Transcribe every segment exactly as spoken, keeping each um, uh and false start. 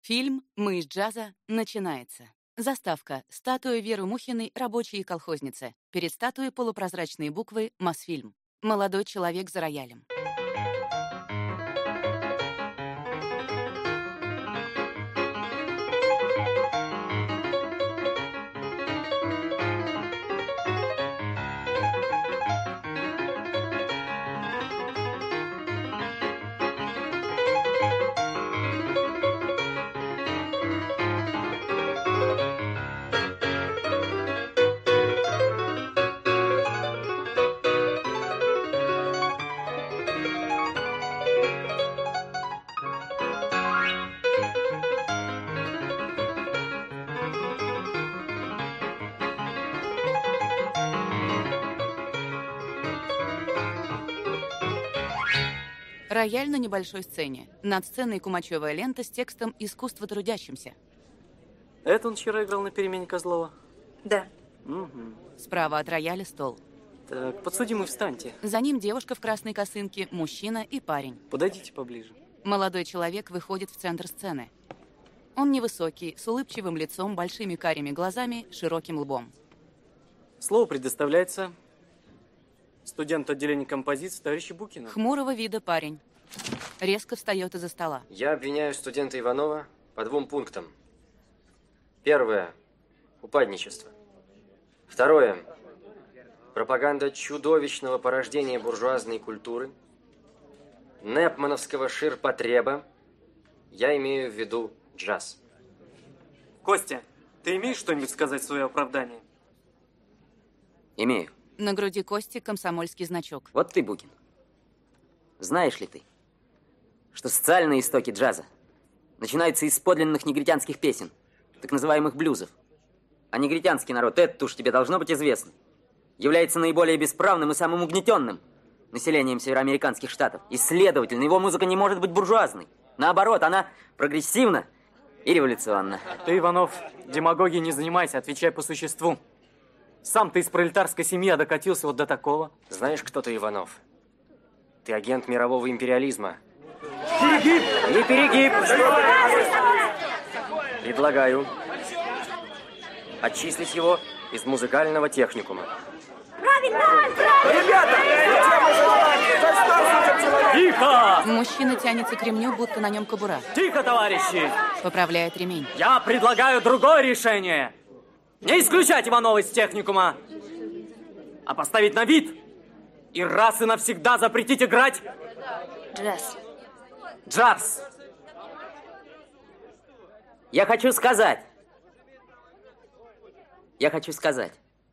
Фильм «Мы из джаза» начинается. Заставка. Статуя Веры Мухиной, рабочей и колхозницы. Перед статуей полупрозрачные буквы «Мосфильм». Молодой человек за роялем. Рояль на небольшой сцене. Над сценой кумачевая лента с текстом «Искусство трудящимся». Это он вчера играл на перемене Козлова? Да. Угу. Справа от рояля стол. Так, подсудимый, встаньте. За ним девушка в красной косынке, мужчина и парень. Подойдите поближе. Молодой человек выходит в центр сцены. Он невысокий, с улыбчивым лицом, большими карими глазами, широким лбом. Слово предоставляется студенту отделения композиции товарищу Букину. Хмурого вида парень. Резко встает из-за стола. Я обвиняю студента Иванова по двум пунктам. Первое – упадничество. Второе – пропаганда чудовищного порождения буржуазной культуры, непмановского ширпотреба. Я имею в виду джаз. Костя, ты имеешь что-нибудь сказать в свое оправдание? Имею. На груди Кости комсомольский значок. Вот ты, Букин. Знаешь ли ты, что социальные истоки джаза начинаются из подлинных негритянских песен, так называемых блюзов. А негритянский народ, это уж тебе должно быть известно, является наиболее бесправным и самым угнетенным населением североамериканских штатов. И, следовательно, его музыка не может быть буржуазной. Наоборот, она прогрессивна и революционна. Ты, Иванов, демагогией не занимайся, отвечай по существу. Сам ты из пролетарской семьи, а докатился вот до такого. Знаешь, кто ты, Иванов? Ты агент мирового империализма. Перегиб! Не перегиб! Предлагаю отчислить его из музыкального техникума. Правильно! Правильно! Ребята! Тихо! Мужчина тянется к ремню, будто на нем кобура. Тихо, товарищи! Поправляет ремень. Я предлагаю другое решение. Не исключать Иванова из техникума, а поставить на вид и раз и навсегда запретить играть Джаз. джаз. Я хочу сказать. Я хочу сказать.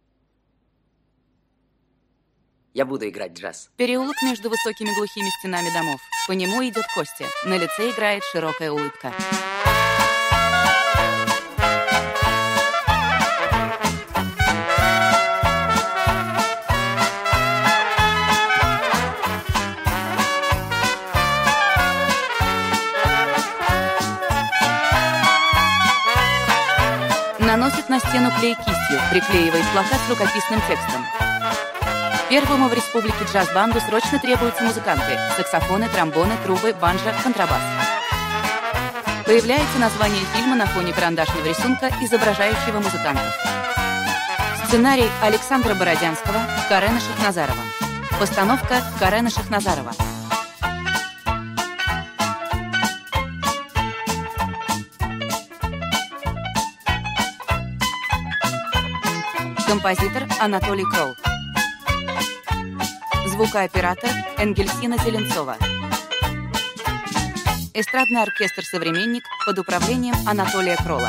Я буду играть джаз. Переулок между высокими глухими стенами домов. По нему идет Костя. На лице играет широкая улыбка. Наносит на стену клей кистью, приклеивает плакат с рукописным текстом. Первому в республике джаз-банду срочно требуются музыканты. Саксофоны, тромбоны, трубы, банджо, контрабас. Появляется название фильма на фоне карандашного рисунка, изображающего музыкантов. Сценарий Александра Бородянского, Карена Шахназарова. Постановка Карена Шахназарова. Композитор Анатолий Кролл. Звукооператор Энгельсина Зеленцова. Эстрадный оркестр «Современник» под управлением Анатолия Кролла.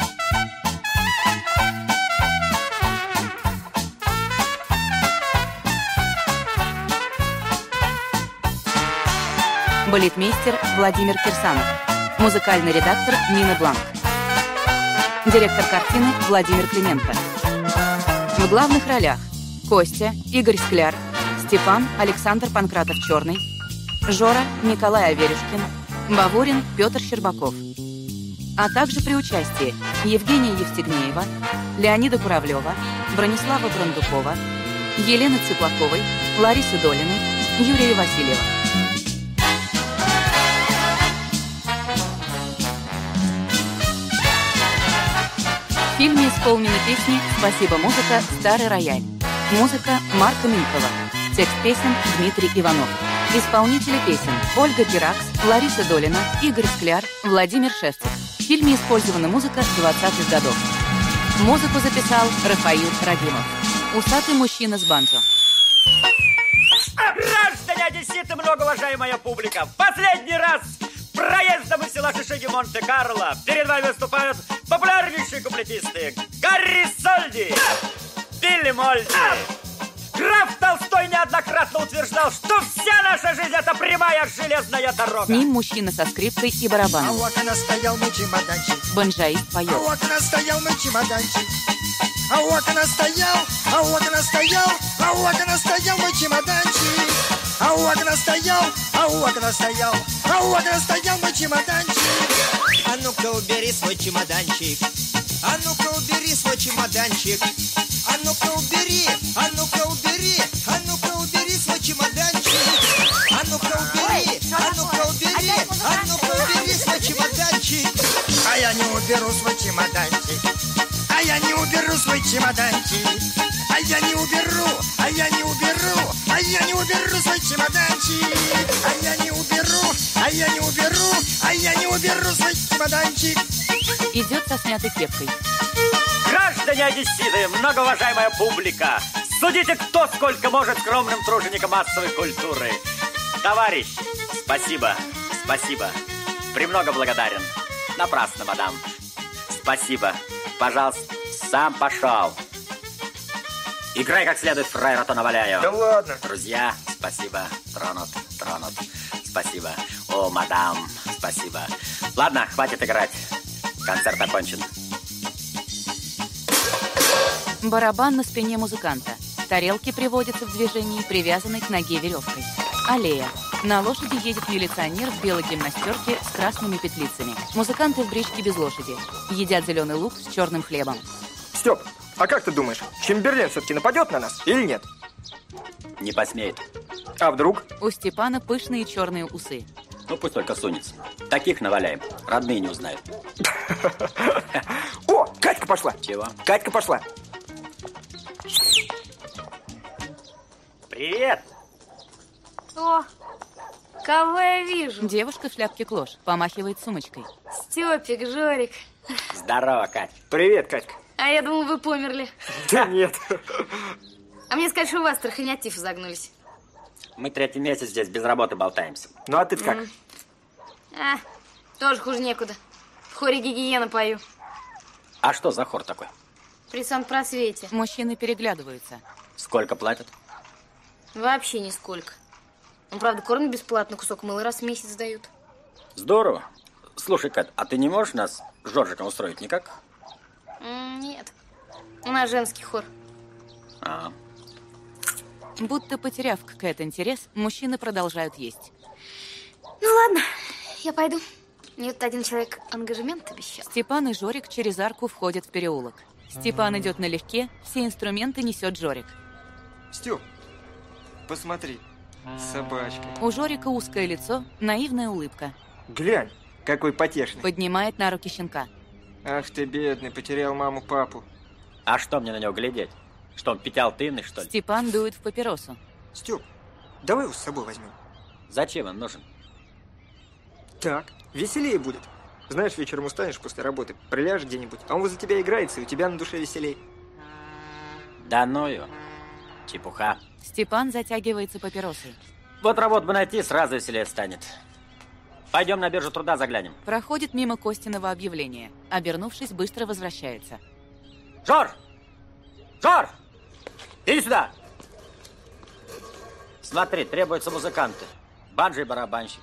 Балетмейстер Владимир Кирсанов. Музыкальный редактор Нина Бланк. Директор картины Владимир Клименко. В главных ролях Костя, Игорь Скляр, Степан, Александр Панкратов-Черный, Жора, Николай Аверюшкин, Баворин, Петр Щербаков. А также при участии Евгения Евстигнеева, Леонида Куравлева, Бронислава Брандукова, Елены Цыплаковой, Ларисы Долиной, Юрия Васильева. фильме исполнены песни «Спасибо, музыка», «Старый рояль». Музыка Марка Минкова. Текст песен Дмитрий Иванов. Исполнители песен Ольга Пиракс, Лариса Долина, Игорь Скляр, Владимир Шевцев. В фильме использована музыка двадцатых годов. Музыку записал Рафаил Рагимов. Усатый мужчина с банджо. Граждане Одесситы, многоуважаемая публика, в последний раз проездом из села Шишиги Монте-Карло перед вами выступают популярнейшие куплетисты Гарри Сольди, Билли Мольди. Граф Толстой неоднократно утверждал, что вся наша жизнь — это прямая железная дорога. С ним мужчина со скрипкой и барабаном. А у окна стоял мой чемоданчик. Банджаист поет. А у окна стоял мой чемоданчик. А у окна стоял, а у окна стоял, а у окна стоял мой чемоданчик. А у окна стоял, а у окна стоял, а у окна стоял мой чемоданчик. А ну-ка убери свой чемоданчик. А ну-ка убери свой чемоданчик. А ну-ка убери, а ну-ка убери, а ну-ка убери свой чемоданчик. А ну-ка убери, а ну-ка убери, а ну-ка убери свой чемоданчик. А я не уберу свой чемоданчик. А я не уберу свой чемоданчик. А я не уберу, а я не уберу, а я не уберу свой чемоданчик. А я не уберу, а я не уберу, а я не уберу свой чемоданчик. Идет со снятой кепкой. Граждане Одесситы, многоуважаемая публика, судите, кто сколько может скромным труженикам массовой культуры. Товарищ, спасибо, спасибо. Премного благодарен. Напрасно, мадам. Спасибо. Пожалуйста, сам пошел. Играй как следует, фраер, а то наваляю. Да ладно. Друзья, спасибо. Тронут, тронут. Спасибо. О, мадам, спасибо. Ладно, хватит играть. Концерт окончен. Барабан на спине музыканта. Тарелки приводятся в движение, привязанной к ноге веревкой. Аллея. На лошади едет милиционер в белой гимнастерке с красными петлицами. Музыканты в бричке без лошади. Едят зеленый лук с черным хлебом. Степ, а как ты думаешь, Чемберлен все-таки нападет на нас или нет? Не посмеет. А вдруг? У Степана пышные черные усы. Ну, пусть только сунется. Таких наваляем. Родные не узнают. О, Катька пошла. Чего? Катька пошла. Привет. О, кого я вижу? Девушка в шляпке клош помахивает сумочкой. Степик, Жорик. Здорово, Кать. Привет, Катька. А я думал, вы померли. Да нет. А мне сказали, что у вас Астрахани от тифа загнулись. Мы третий месяц здесь без работы болтаемся. Ну а ты как? А, тоже хуже некуда. В хоре гигиена пою. А что за хор такой? При санпросвете. Мужчины переглядываются. Сколько платят? Вообще нисколько. Ну, правда, корм бесплатно, кусок мыла раз в месяц дают. Здорово. Слушай, Кать, а ты не можешь нас с Жоржиком устроить никак? М, Нет. У нас женский хор. А. Будто потеряв к Кэт интерес, мужчины продолжают есть. Ну ладно, я пойду. Мне тут один человек ангажемент обещал. Степан и Жорик через арку входят в переулок. Степан идет налегке, все инструменты несет Жорик. Степ, посмотри, собачка. У Жорика узкое лицо, наивная улыбка. Глянь, какой потешный. Поднимает на руки щенка. Ах ты, бедный, потерял маму, папу. А что мне на него глядеть? Что, он пятиалтынный, что ли? Степан дует в папиросу. Степ, давай его с собой возьмем. Зачем он нужен? Так, веселее будет. Знаешь, вечером устанешь после работы, приляжешь где-нибудь, а он возле тебя играется, и у тебя на душе веселей. Да ну ее. Чепуха. Степан затягивается папиросой. Вот работу бы найти, сразу веселее станет. Пойдем на биржу труда заглянем. Проходит мимо Костиного объявления. Обернувшись, быстро возвращается. Жор! Жор! Иди сюда! Смотри, требуются музыканты. Банджо и барабанщик.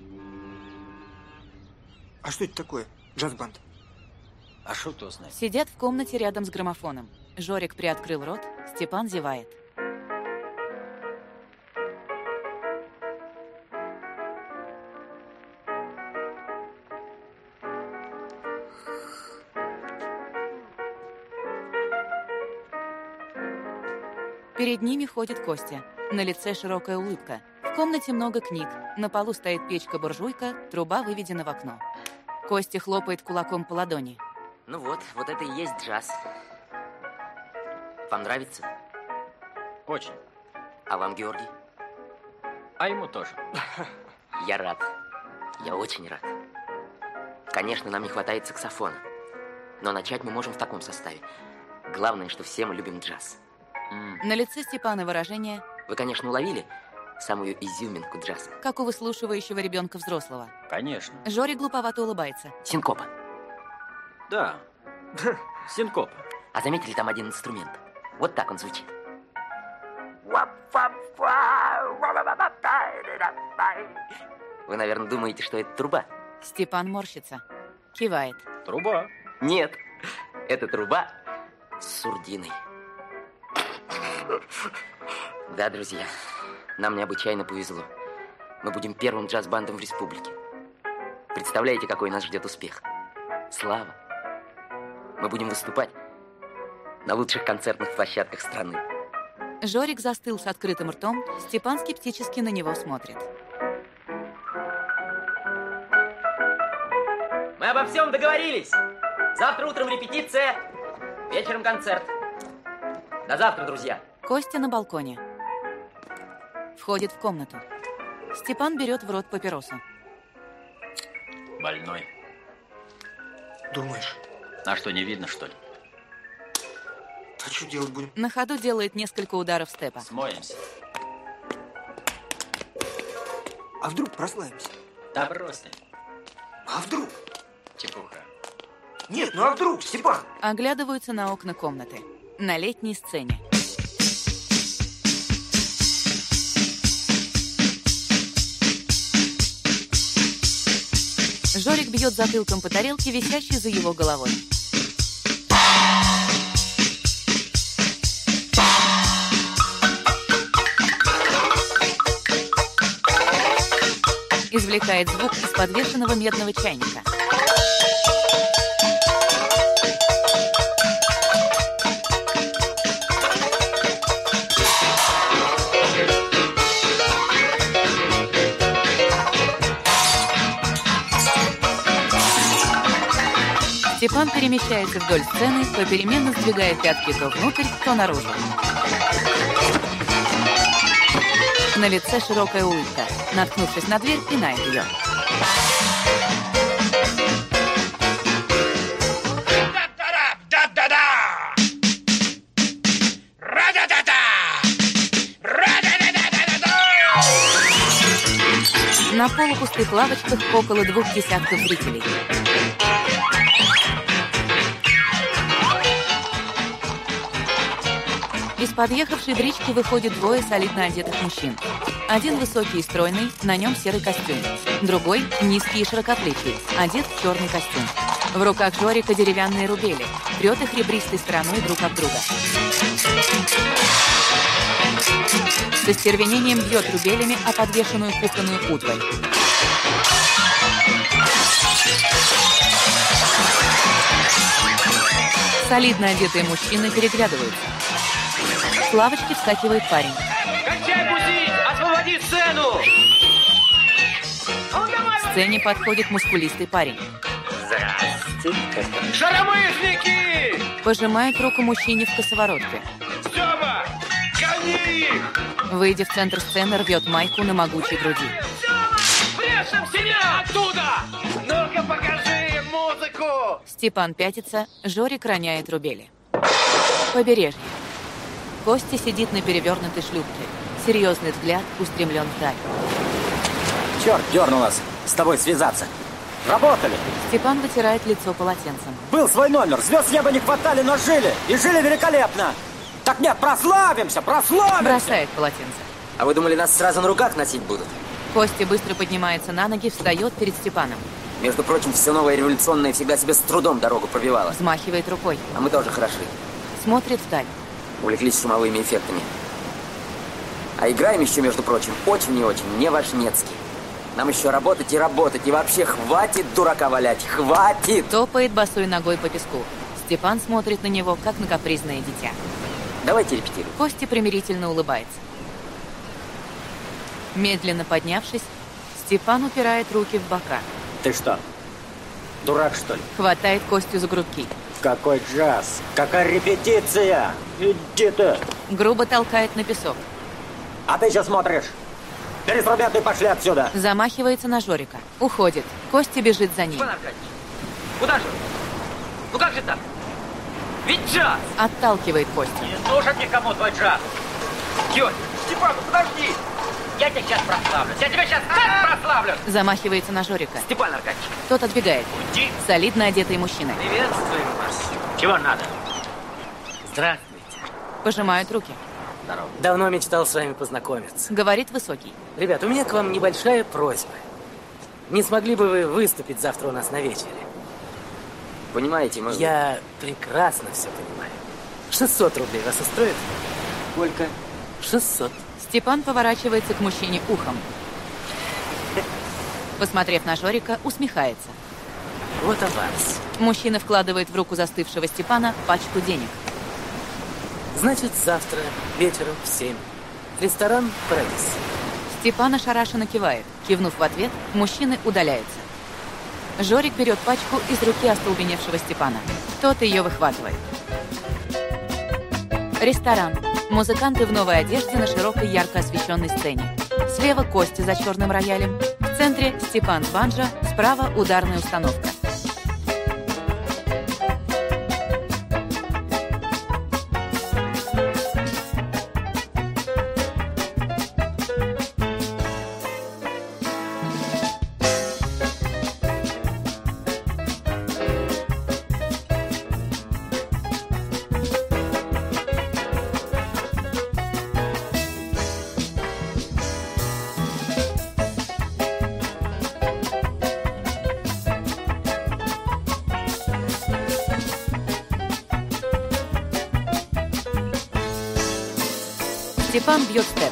А что это такое? Джаз-банд. А шо ты узнай? Сидят в комнате рядом с граммофоном. Жорик приоткрыл рот, Степан зевает. Перед ними ходит Костя. На лице широкая улыбка. В комнате много книг. На полу стоит печка-буржуйка, труба выведена в окно. Костя хлопает кулаком по ладони. Ну вот, вот это и есть джаз. Вам нравится? Очень. А вам, Георгий? А ему тоже. Я рад. Я очень рад. Конечно, нам не хватает саксофона. Но начать мы можем в таком составе. Главное, что все мы любим джаз. М. На лице Степана выражение, Вы, конечно, уловили самую изюминку джаза. как у выслушивающего ребенка взрослого. Конечно. Жорик глуповато улыбается. Синкопа. Да. Синкопа. А заметили там один инструмент? Вот так он звучит. Вы, наверное, думаете, что это труба? Степан морщится. Кивает. Труба. Нет, это труба с сурдиной. Да, друзья, нам необычайно повезло. Мы будем первым джаз-бандом в республике. Представляете, какой нас ждет успех? Слава. Мы будем выступать на лучших концертных площадках страны. Жорик застыл с открытым ртом, Степан скептически на него смотрит. Мы обо всем договорились. Завтра утром репетиция, вечером концерт. До завтра, друзья. Костя на балконе. Входит в комнату. Степан берет в рот папиросу. Больной. Думаешь? А что, не видно, что ли? А что делать будем? На ходу делает несколько ударов степа. Смоемся. А вдруг прославимся? Да брось ты. А вдруг? Чепуха. Нет, ну а вдруг, Степан? Оглядываются на окна комнаты. На летней сцене. Жорик бьет затылком по тарелке, висящей за его головой. Извлекает звук из подвешенного медного чайника. Степан перемещается вдоль сцены, попеременно сдвигая пятки то внутрь, то наружу. На лице широкая улыбка. Наткнувшись на дверь, пинает ее. На полупустых лавочках около двух десятков зрителей. Из подъехавшей брички выходят двое солидно одетых мужчин. Один высокий и стройный, на нем серый костюм. Другой низкий и широкоплечий, одет в черный костюм. В руках Жорика деревянные рубели. Трет их ребристой стороной друг об друга. С остервенением бьет рубелями о подвешенную кухонную утварь. Солидно одетые мужчины переглядываются. С лавочки вскакивает парень. Кончай бузить! Освободи сцену! К сцене подходит мускулистый парень. Шаромыжники! Пожимает руку мужчине в косоворотке. Стёпа! Гони их! Выйдя в центр сцены, рвет майку на могучей груди. Брешем себя оттуда! Ну-ка покажи им музыку! Степан пятится, Жорик роняет рубели. Побережье. Костя сидит на перевернутой шлюпке. Серьезный взгляд устремлен вдаль. Черт дернул нас с тобой связаться. Работали. Степан вытирает лицо полотенцем. Был свой номер. Звезд неба не хватали, но жили. И жили великолепно. Так нет, прославимся, прославимся. Бросает полотенце. А вы думали, нас сразу на руках носить будут? Костя быстро поднимается на ноги, встает перед Степаном. Между прочим, все новое революционное всегда себе с трудом дорогу пробивало. Взмахивает рукой. А мы тоже хороши. Смотрит вдаль. Увлеклись шумовыми эффектами. А играем еще, между прочим, очень и очень не важнецки. Нам еще работать и работать. И вообще хватит дурака валять. Хватит! Топает босой ногой по песку. Степан смотрит на него, как на капризное дитя. Давайте репетируем. Костя примирительно улыбается. Медленно поднявшись, Степан упирает руки в бока. Ты что, Дурак, что ли? Хватает Костю за грудки. Какой джаз? Какая репетиция? Иди ты! Грубо толкает на песок. А ты что смотришь? Бери инструменты и пошли отсюда. Замахивается на Жорика. Уходит. Костя бежит за ним. Степан Аркадьевич, куда же? Ну как же так? Ведь джаз! Отталкивает Костю. Не нужен никому твой джаз. Тётя, Степан, ну подожди. Я тебя сейчас прославлю. Я тебя сейчас так прославлю. Замахивается на Жорика. Степан Аркадьевич. Тот отбегает. Уйди. Солидно одетый мужчина. Приветствуем вас. Чего надо? Здравствуйте. Пожимают руки. Здорово. Давно мечтал с вами познакомиться. Говорит высокий. Ребят, у меня к вам небольшая просьба. Не смогли бы вы выступить завтра у нас на вечере? Понимаете, мы... Я прекрасно все понимаю. шестьсот рублей вас устроит? Сколько? шестьсот. Степан поворачивается к мужчине ухом. Посмотрев на Жорика, усмехается. Вот аванс. Мужчина вкладывает в руку застывшего Степана пачку денег. Значит, завтра вечером в семь. Ресторан «Парадис». Степан ошарашенно кивает. Кивнув в ответ, мужчины удаляются. Жорик берет пачку из руки остолбеневшего Степана. Тот ее выхватывает. Ресторан. Музыканты в новой одежде на широкой ярко освещенной сцене. Слева Костя за черным роялем. В центре Степан с банджо, справа ударная установка. Степан бьет степ.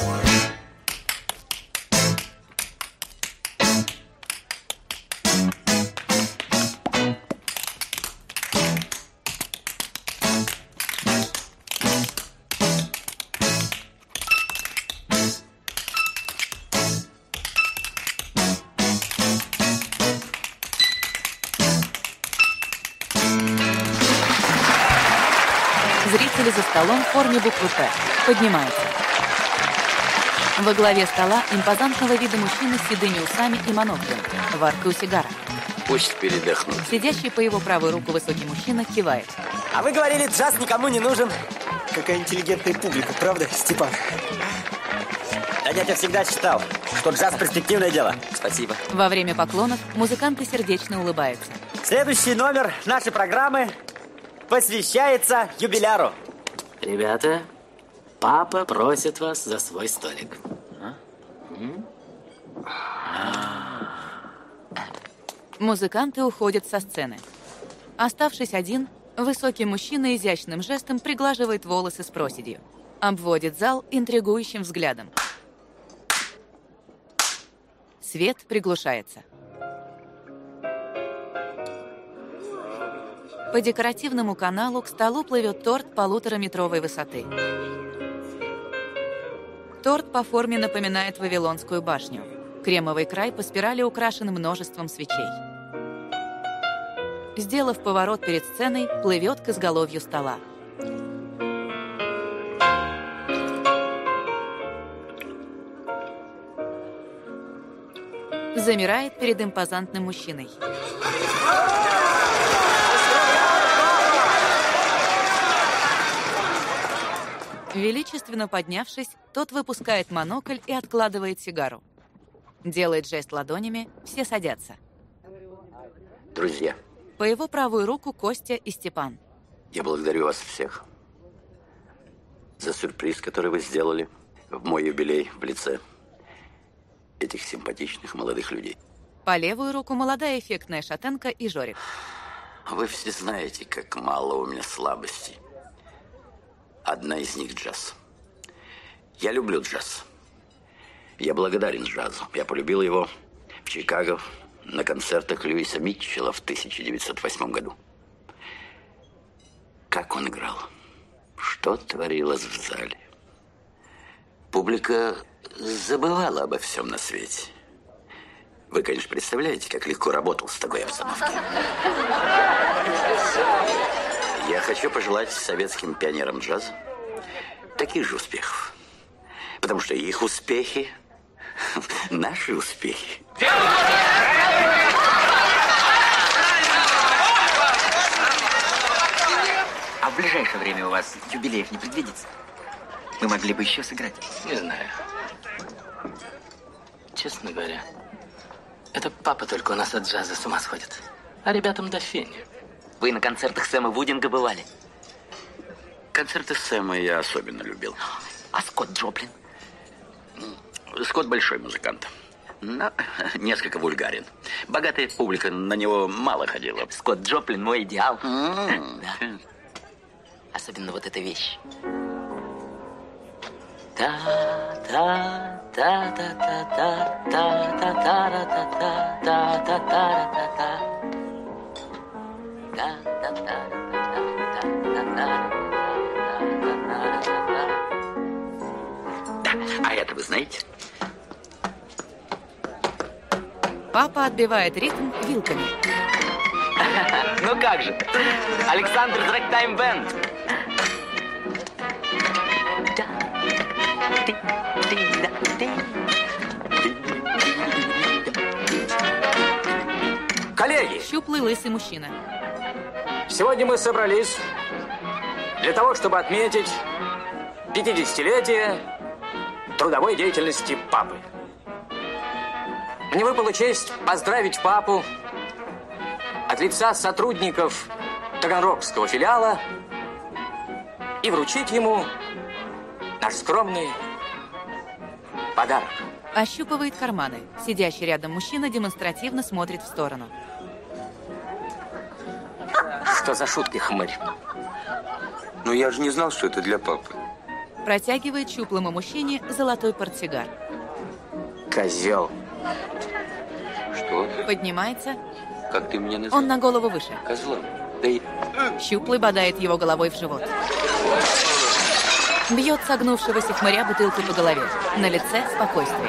Зрители за столом в форме буквы «П» поднимаются. Во главе стола импозантного вида мужчина с седыми усами и моноклем. Во рту сигара. Пусть передохнут. Сидящий по его правую руку высокий мужчина кивает. А вы говорили, джаз никому не нужен. Какая интеллигентная публика, правда, Степан? Да я тебя всегда считал, что джаз перспективное дело. Спасибо. Во время поклонов музыканты сердечно улыбаются. Следующий номер нашей программы посвящается юбиляру. Ребята, папа просит вас за свой столик. Музыканты уходят со сцены. Оставшись один, высокий мужчина изящным жестом приглаживает волосы с проседью. Обводит зал интригующим взглядом. Свет приглушается. По декоративному каналу к столу плывет торт полутораметровой высоты. Торт по форме напоминает Вавилонскую башню. Кремовый край по спирали украшен множеством свечей. Сделав поворот перед сценой, плывет к изголовью стола. Замирает перед импозантным мужчиной. Величественно поднявшись, тот выпускает монокль и откладывает сигару. Делает жест ладонями, все садятся. Друзья, По его правую руку Костя и Степан. я благодарю вас всех за сюрприз, который вы сделали в мой юбилей в лице этих симпатичных молодых людей. По левую руку молодая эффектная шатенка и Жорик. Вы все знаете, как мало у меня слабостей. Одна из них джаз. Я люблю джаз. Я благодарен джазу. Я полюбил его в Чикаго на концертах Льюиса Митчелла в тысяча девятьсот восьмом году. Как он играл? Что творилось в зале? Публика забывала обо всем на свете. Вы, конечно, представляете, как легко работал в такой обстановке. Я хочу пожелать советским пионерам джаза таких же успехов. Потому что их успехи – наши успехи. А в ближайшее время у вас юбилеев не предвидится? Мы могли бы еще сыграть. Не знаю. Честно говоря, это папа только у нас от джаза с ума сходит. А ребятам до фени. Вы на концертах Сэма Вудинга бывали? Концерты Сэма я особенно любил. А Скотт Джоплин? Скотт большой музыкант, но несколько вульгарен. Богатая публика на него мало ходила. Скотт Джоплин мой идеал. Mm. Да. Особенно вот эта вещь. А это вы знаете? Папа отбивает ритм вилками. Ну как же? Александр Дрэгтайм Бенд. Коллеги! Щуплый лысый мужчина. Сегодня мы собрались для того, чтобы отметить пятидесятилетие трудовой деятельности папы. Мне выпала честь поздравить папу от лица сотрудников таганрогского филиала и вручить ему наш скромный подарок. Ощупывает карманы. Сидящий рядом мужчина демонстративно смотрит в сторону. Что за шутки, хмырь? Ну, я же не знал, что это для папы. Протягивает щуплому мужчине золотой портсигар. Козел. Что? Поднимается. Как ты меня назвал? Он на голову выше. Козлом. Да и... Щуплый бодает его головой в живот. Бьет согнувшегося хмыря бутылкой по голове. На лице спокойствие.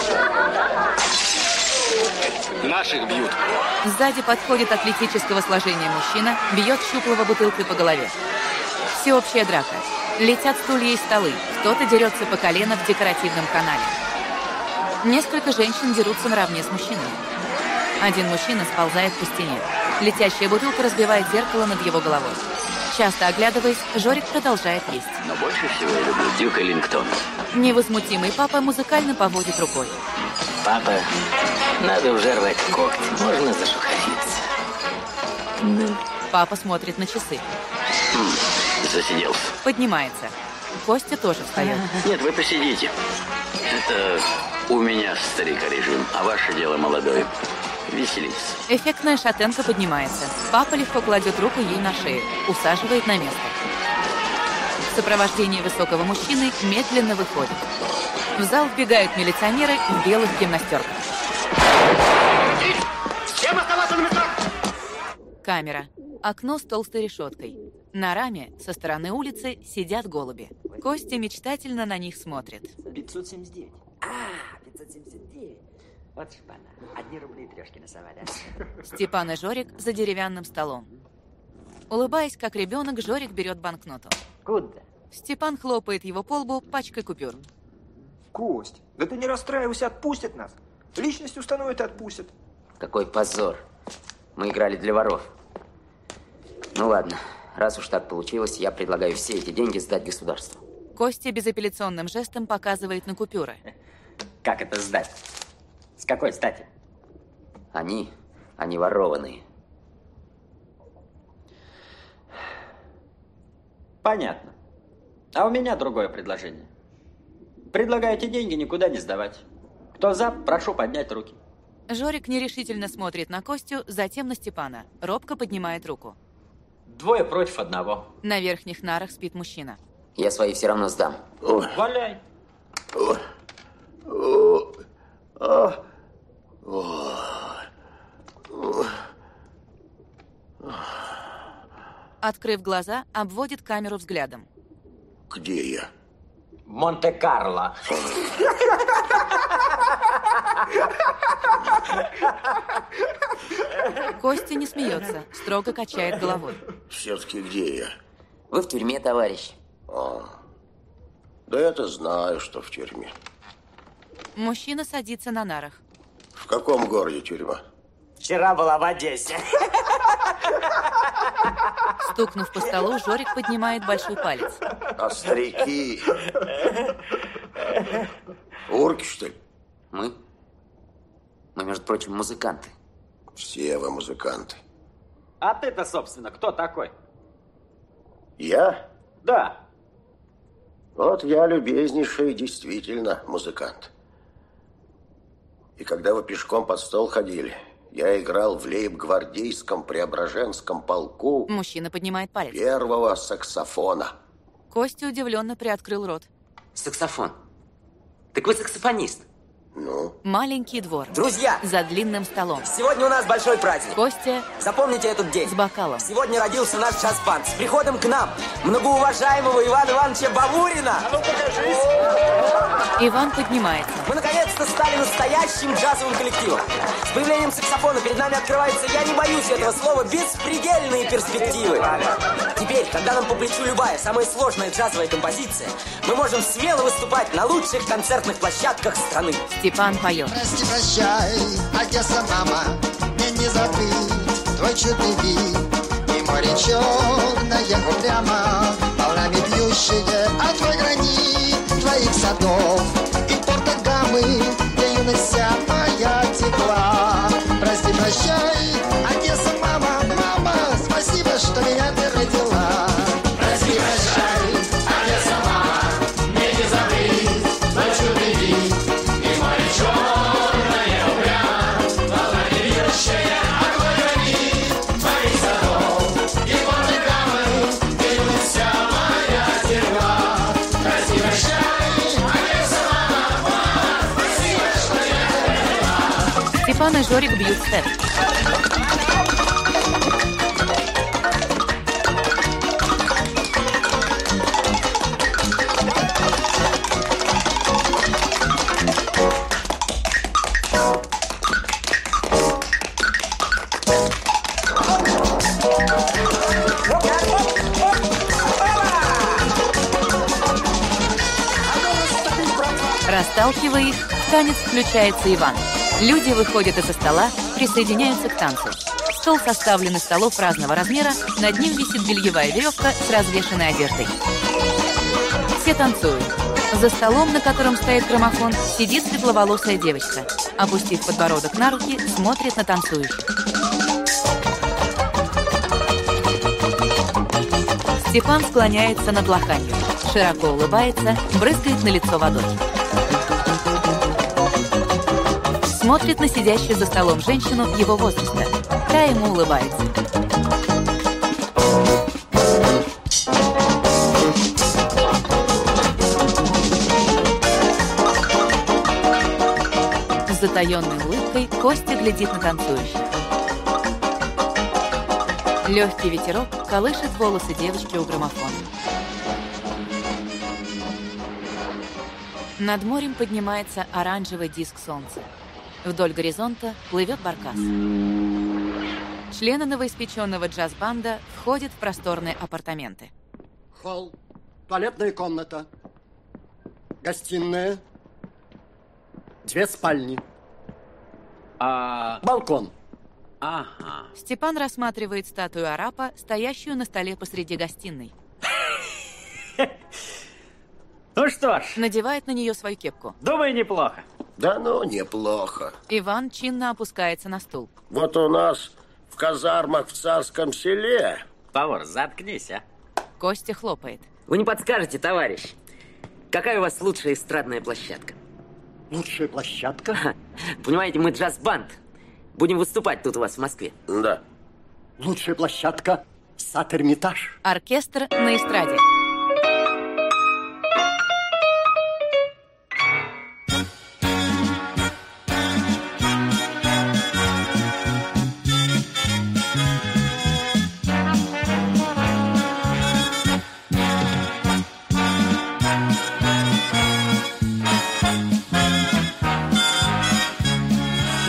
Наших бьют. Сзади подходит атлетического сложения мужчина, бьет щуплого бутылкой по голове. Всеобщая драка. Летят стулья и столы. Кто-то дерется по колено в декоративном канале. Несколько женщин дерутся наравне с мужчинами. Один мужчина сползает по стене. Летящая бутылка разбивает зеркало над его головой. Часто оглядываясь, Жорик продолжает есть. Но больше всего я люблю Дюк Эллингтон. Невозмутимый папа музыкально поводит рукой. Папа, надо уже рвать когти. Можно зашухариться. Папа смотрит на часы. Хм, засиделся. Поднимается. Костя тоже встает. Нет, вы посидите. Это у меня старика-режим, а ваше дело молодое. Веселиться. Эффектная шатенка поднимается. Папа легко кладет руку ей на шею, усаживает на место. В сопровождении высокого мужчины медленно выходит. В зал вбегают милиционеры в белых гимнастерках. Всем оставаться на местах! Камера. Окно с толстой решеткой. На раме со стороны улицы сидят голуби. Костя мечтательно на них смотрит. пятьсот семьдесят девять. А, пятьсот семьдесят девять. Вот шпана. Одни рубли и трешки насовали. Степан и Жорик за деревянным столом. Улыбаясь, как ребенок, Жорик берет банкноту. Куда? Степан хлопает его по лбу пачкой купюр. Кость, да ты не расстраивайся, отпустят нас. Личность установят и отпустят. Какой позор. Мы играли для воров. Ну ладно, раз уж так получилось, я предлагаю все эти деньги сдать государству. Костя безапелляционным жестом показывает на купюры. Как это сдать? С какой стати? Они, они ворованные. Понятно. А у меня другое предложение. Предлагаю эти деньги никуда не сдавать. Кто за, прошу поднять руки. Жорик нерешительно смотрит на Костю, затем на Степана. Робко поднимает руку. Двое против одного. На верхних нарах спит мужчина. Я свои все равно сдам. Валяй. Открыв глаза, обводит камеру взглядом. Где я? Монте-Карло. Костя не смеется, строго качает головой. Все-таки где я? Вы в тюрьме, товарищ. А, да я-то знаю, что в тюрьме. Мужчина садится на нарах. В каком городе тюрьма? Вчера была в Одессе. Стукнув по столу, Жорик поднимает большой палец. А старики... Урки, что ли? Мы? Мы, между прочим, музыканты. Все вы музыканты. А ты-то, собственно, кто такой? Я? Да. Вот я любезнейший, действительно, музыкант. И когда вы пешком под стол ходили, я играл в лейб-гвардейском Преображенском полку. Мужчина поднимает палец. Первого саксофона. Костя удивленно приоткрыл рот. Саксофон. Так вы саксофонист? Ну? Маленький двор. Друзья! За длинным столом. Сегодня у нас большой праздник. Костя. Запомните этот день. С бокалом. Сегодня родился наш джаз-банд. С приходом к нам многоуважаемого Ивана Ивановича Бабурина. А ну покажись! Иван поднимается. Мы наконец-то стали настоящим джазовым коллективом. С появлением саксофона перед нами открываются, я не боюсь этого слова, беспредельные перспективы. Теперь, когда нам по плечу любая, самая сложная джазовая композиция, мы можем смело выступать на лучших концертных площадках страны. Степан поет. Прости, прощай, Одесса, мама, мне не забыть твой чудный вид. И море черное упрямо, волнами бьющие от твой гранит, твоих садов и порта Гамы, где юность вся моя текла. Прости, прощай, Одесса, мама, мама, спасибо, что меня ты родила. Прости, прощай, Одесса, мама, мне не забыть твой чудный вид. И море черное упрямо, волнами бьющие от твой гранит, твоих садов и порта Гамы, где юность вся моя текла. Прости, прощай, Одесса, мама, мама, спасибо, что я родила. Степан и Жорик бьют степ. Расталкивая их, в танец включается Иван. Люди выходят из-за стола, присоединяются к танцу. Стол составлен из столов разного размера, над ним висит бельевая веревка с развешанной одеждой. Все танцуют. За столом, на котором стоит граммофон, сидит светловолосая девочка. Опустив подбородок на руки, смотрит на танцующих. Степан склоняется над лоханью, широко улыбается, брызгает на лицо водой. Смотрит на сидящую за столом женщину его возраста. Та ему улыбается. С затаенной улыбкой Костя глядит на танцующих. Легкий ветерок колышет волосы девочки у граммофона. Над морем поднимается оранжевый диск солнца. Вдоль горизонта плывет баркас. Члены новоиспеченного джаз-банда входят в просторные апартаменты. Холл, туалетная комната, гостиная, две спальни, а... балкон. Ага. Степан рассматривает статую арапа, стоящую на столе посреди гостиной. Ну что ж. Надевает на нее свою кепку. Думаю, неплохо. Да ну, неплохо. Иван чинно опускается на стул. Вот у нас в казармах в Царском селе. Повар, заткнись, а. Костя хлопает. Вы не подскажете, товарищ, какая у вас лучшая эстрадная площадка? Лучшая площадка? Понимаете, мы джаз-банд. Будем выступать тут у вас в Москве. Да. Лучшая площадка — сад Эрмитаж. Оркестр на эстраде.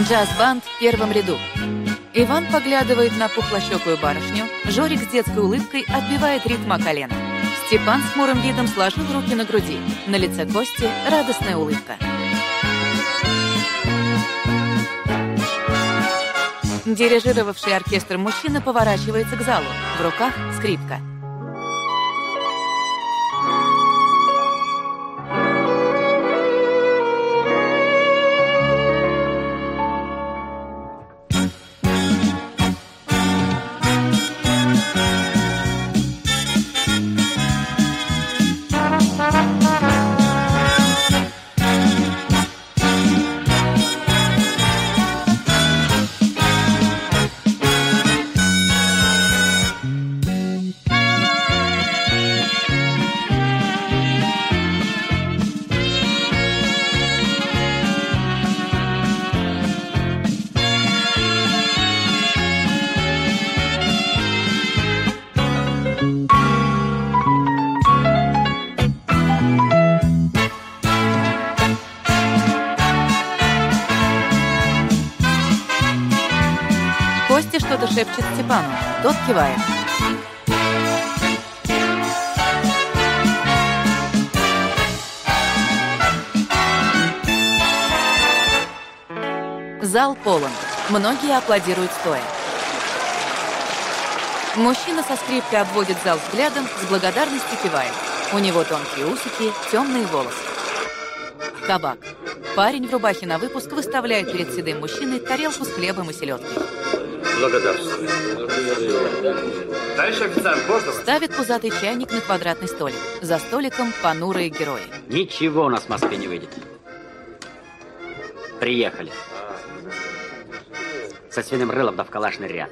Джаз-банд в первом ряду. Иван поглядывает на пухлощекую барышню, Жорик с детской улыбкой отбивает ритм о колено. Степан с хмурым видом сложил руки на груди. На лице Кости радостная улыбка. Дирижировавший оркестр мужчина поворачивается к залу. В руках скрипка. Костя что-то шепчет Степану. Тот кивает. Зал полон. Многие аплодируют стоя. Мужчина со скрипкой обводит зал взглядом, с благодарностью кивает. У него тонкие усики, темные волосы. Кабак. Парень в рубахе на выпуск выставляет перед седым мужчиной тарелку с хлебом и селедкой. Благодарствую. Дальше официант, можно? Ставит пузатый чайник на квадратный столик. За столиком понурые герои. Ничего у нас в Москве не выйдет. Приехали. Со свиным рылом да в калашный ряд.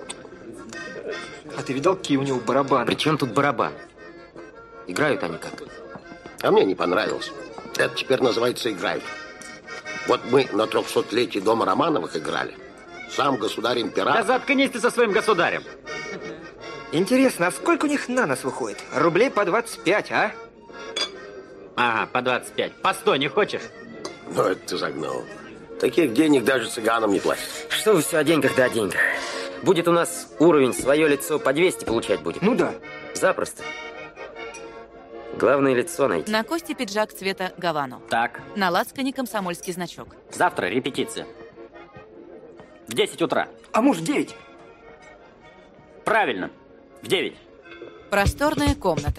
А ты видал, какие у него барабаны? При чем тут барабан? Играют они как? А мне не понравилось. Это теперь называется играют. Вот мы на трехсотлетии дома Романовых играли. Сам государь-император... Да заткнись ты со своим государем. Интересно, а сколько у них на нас выходит? Рублей по двадцать пять, а? Ага, по двадцать пять. По сто не хочешь? Ну, это ты загнул. Таких денег даже цыганам не платят. Что вы все о деньгах да о деньгах? Будет у нас уровень, свое лицо по двести получать будет. Ну да. Запросто. Главное лицо найти. На Косте пиджак цвета гавану. Так. На лацкане комсомольский значок. Завтра репетиция. В десять утра. А может, в девять? Правильно. В девять. Просторная комната.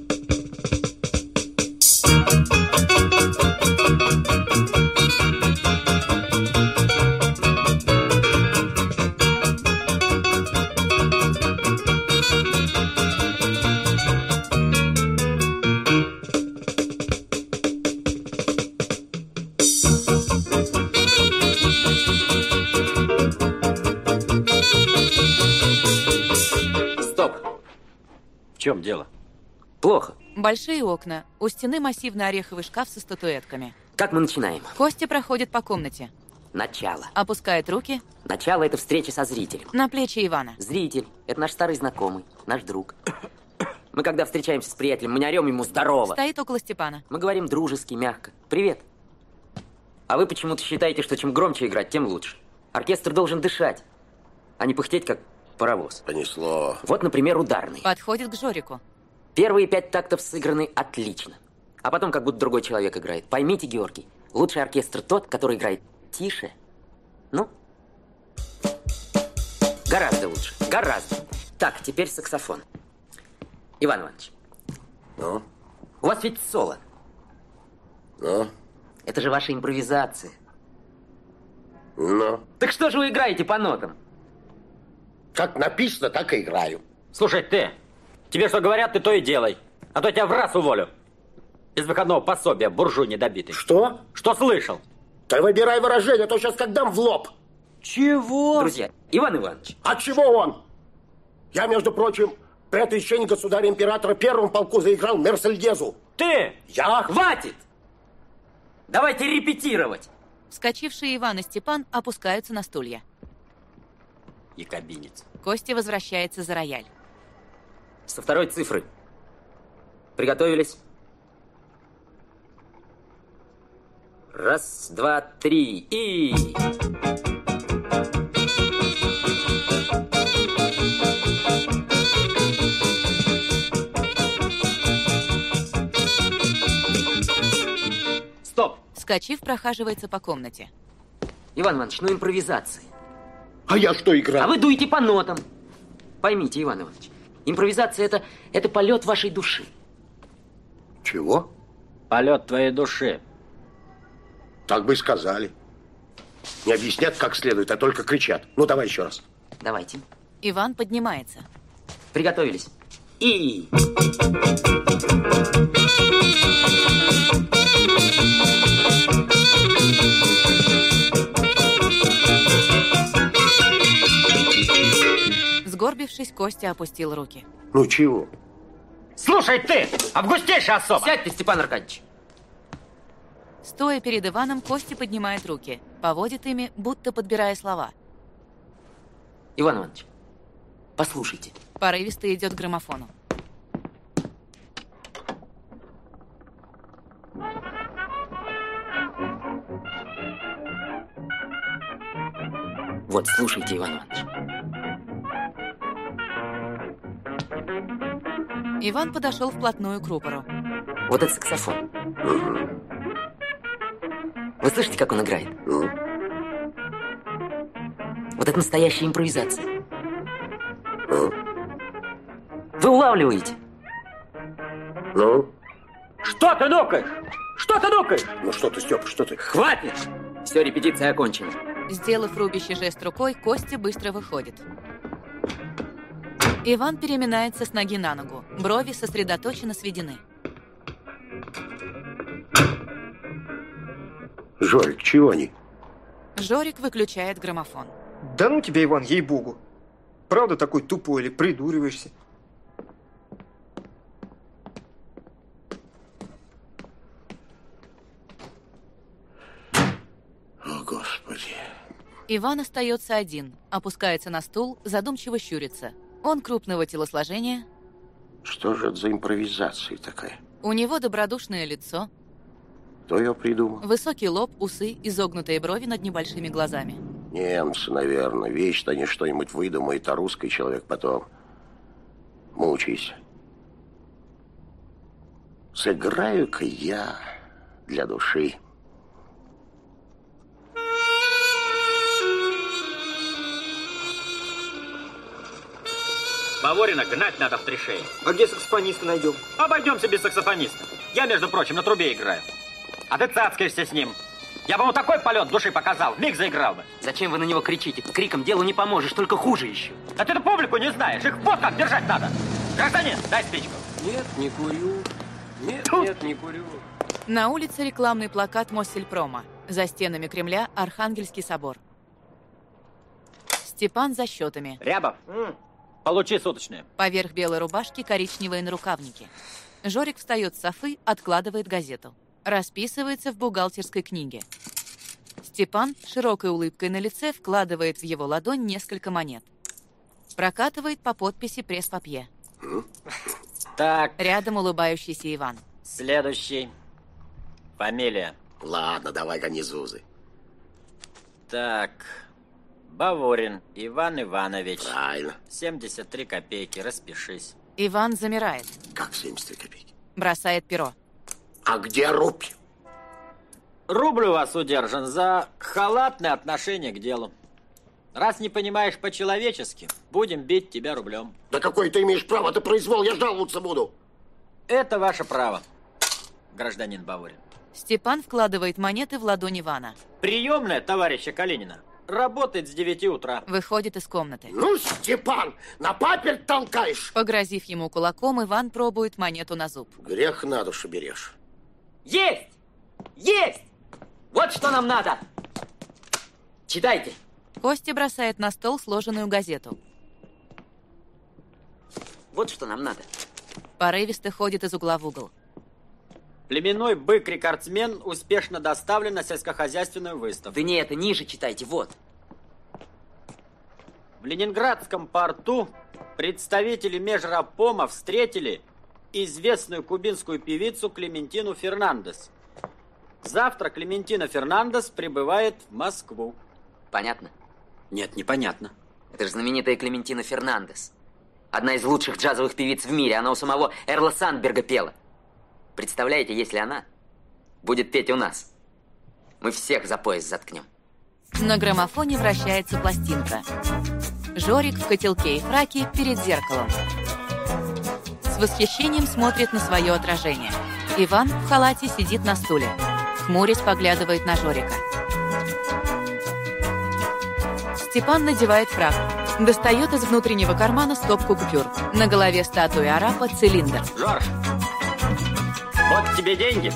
В чем дело? Плохо. Большие окна. У стены массивный ореховый шкаф со статуэтками. Как мы начинаем? Костя проходит по комнате. Начало. Опускает руки. Начало – это встреча со зрителем. На плечи Ивана. Зритель – это наш старый знакомый, наш друг. Мы когда встречаемся с приятелем, мы не орем ему здорово. Стоит около Степана. Мы говорим дружески, мягко. Привет. А вы почему-то считаете, что чем громче играть, тем лучше. Оркестр должен дышать, а не пыхтеть, как паровоз. Понесло. Вот, например, ударный. Подходит к Жорику. Первые пять тактов сыграны отлично. А потом как будто другой человек играет. Поймите, Георгий, лучший оркестр тот, который играет тише. Ну? Гораздо лучше. Гораздо. Так, теперь саксофон. Иван Иванович. Ну? У вас ведь соло. Ну? Это же ваша импровизация. Ну? Так что же вы играете по нотам? Как написано, так и играю. Слушай, ты, тебе что говорят, ты то и делай. А то я тебя в раз уволю. Без выходного пособия, буржуй недобитый. Что? Что слышал? Да выбирай выражение, а то сейчас как дам в лоб. Чего? Друзья, Иван Иванович. А чего он? Я, между прочим, при отречении государя-императора первому полку заиграл Мерсельдезу. Ты? Я? Хватит! Давайте репетировать. Вскочившие Иван и Степан опускаются на стулья. Якобинец. Костя возвращается за рояль. Со второй цифры. Приготовились. Раз, два, три и... Стоп! Скачив, прохаживается по комнате. Иван Иванович, ну импровизации. А я что играю? А вы дуете по нотам. Поймите, Иван Иванович, импровизация это, это полет вашей души. Чего? Полет твоей души. Так бы и сказали. Не объяснят как следует, а только кричат. Ну, давай еще раз. Давайте. Иван поднимается. Приготовились. И... Сгорбившись, Костя опустил руки. Ну, чего? Слушай ты, августейшая особа! Сядь ты, Степан Аркадьевич. Стоя перед Иваном, Костя поднимает руки, поводит ими, будто подбирая слова. Иван Иванович, послушайте. Порывисто идет к граммофону. Вот, слушайте, Иван Иванович. Иван подошел вплотную к рупору. Вот это саксофон. Вы слышите, как он играет? Вот это настоящая импровизация. Вы улавливаете? Ну? Что ты нукаешь? Что ты нукаешь? Ну что ты, Степа, что ты? Хватит! Все, репетиция окончена. Сделав рубящий жест рукой, Костя быстро выходит. Иван переминается с ноги на ногу. Брови сосредоточенно сведены. Жорик, чего они? Жорик выключает граммофон. Да ну тебя, Иван, ей-богу. Правда такой тупой или придуриваешься? О, Господи. Иван остается один, опускается на стул, задумчиво щурится. Он крупного телосложения. Что же это за импровизация такая? У него добродушное лицо. Кто ее придумал? Высокий лоб, усы, изогнутые брови над небольшими глазами. Немцы, наверное. Вечно они что-нибудь выдумают, а русский человек потом мучайся. Сыграю-ка я для души. Баворина гнать надо в три шеи. А где саксофониста найдем? Обойдемся без саксофониста. Я, между прочим, на трубе играю. А ты цацкаешься с ним. Я бы ему такой полет души показал, вмиг заиграл бы. Зачем вы на него кричите? Криком делу не поможешь, только хуже еще. А ты-то публику не знаешь, их вот как держать надо. Гражданин, дай спичку. Нет, не курю. Нет, нет, не курю. На улице рекламный плакат Моссельпрома. За стенами Кремля Архангельский собор. Степан за счетами. Рябов, получи суточные. Поверх белой рубашки коричневые нарукавники. Жорик встает с софы, откладывает газету. Расписывается в бухгалтерской книге. Степан с широкой улыбкой на лице вкладывает в его ладонь несколько монет. Прокатывает по подписи пресс-папье. Так. Рядом улыбающийся Иван. Следующий. Фамилия. Ладно, давай гони зузы. Так. Баворин Иван Иванович. Правильно. семьдесят три копейки, распишись. Иван замирает. Как семьдесят три копейки? Бросает перо. А где рубль? Рубль у вас удержан за халатное отношение к делу. Раз не понимаешь по-человечески, будем бить тебя рублем. Да какое ты имеешь право? Ты произвол, я жаловаться буду. Это ваше право, гражданин Баворин. Степан вкладывает монеты в ладонь Ивана. Приемная товарища Калинина работает с девяти утра. Выходит из комнаты. Ну, Степан, на паперть толкаешь. Погрозив ему кулаком, Иван пробует монету на зуб. Грех на душу берешь. Есть! Есть! Вот что нам надо! Читайте. Костя бросает на стол сложенную газету. Вот что нам надо. Порывисто ходит из угла в угол. Племенной бык-рекордсмен успешно доставлен на сельскохозяйственную выставку. Да не это, ниже читайте, вот. В Ленинградском порту представители межрабкома встретили известную кубинскую певицу Клементину Фернандес. Завтра Клементина Фернандес прибывает в Москву. Понятно? Нет, непонятно. Это же знаменитая Клементина Фернандес. Одна из лучших джазовых певиц в мире. Она у самого Эрла Сандберга пела. Представляете, если она будет петь у нас, мы всех за пояс заткнем. На граммофоне вращается пластинка. Жорик в котелке и фраке перед зеркалом. С восхищением смотрит на свое отражение. Иван в халате сидит на стуле. Хмурясь поглядывает на Жорика. Степан надевает фрак. Достает из внутреннего кармана стопку купюр. На голове статуи арапа цилиндр. Жорж, вот тебе деньги.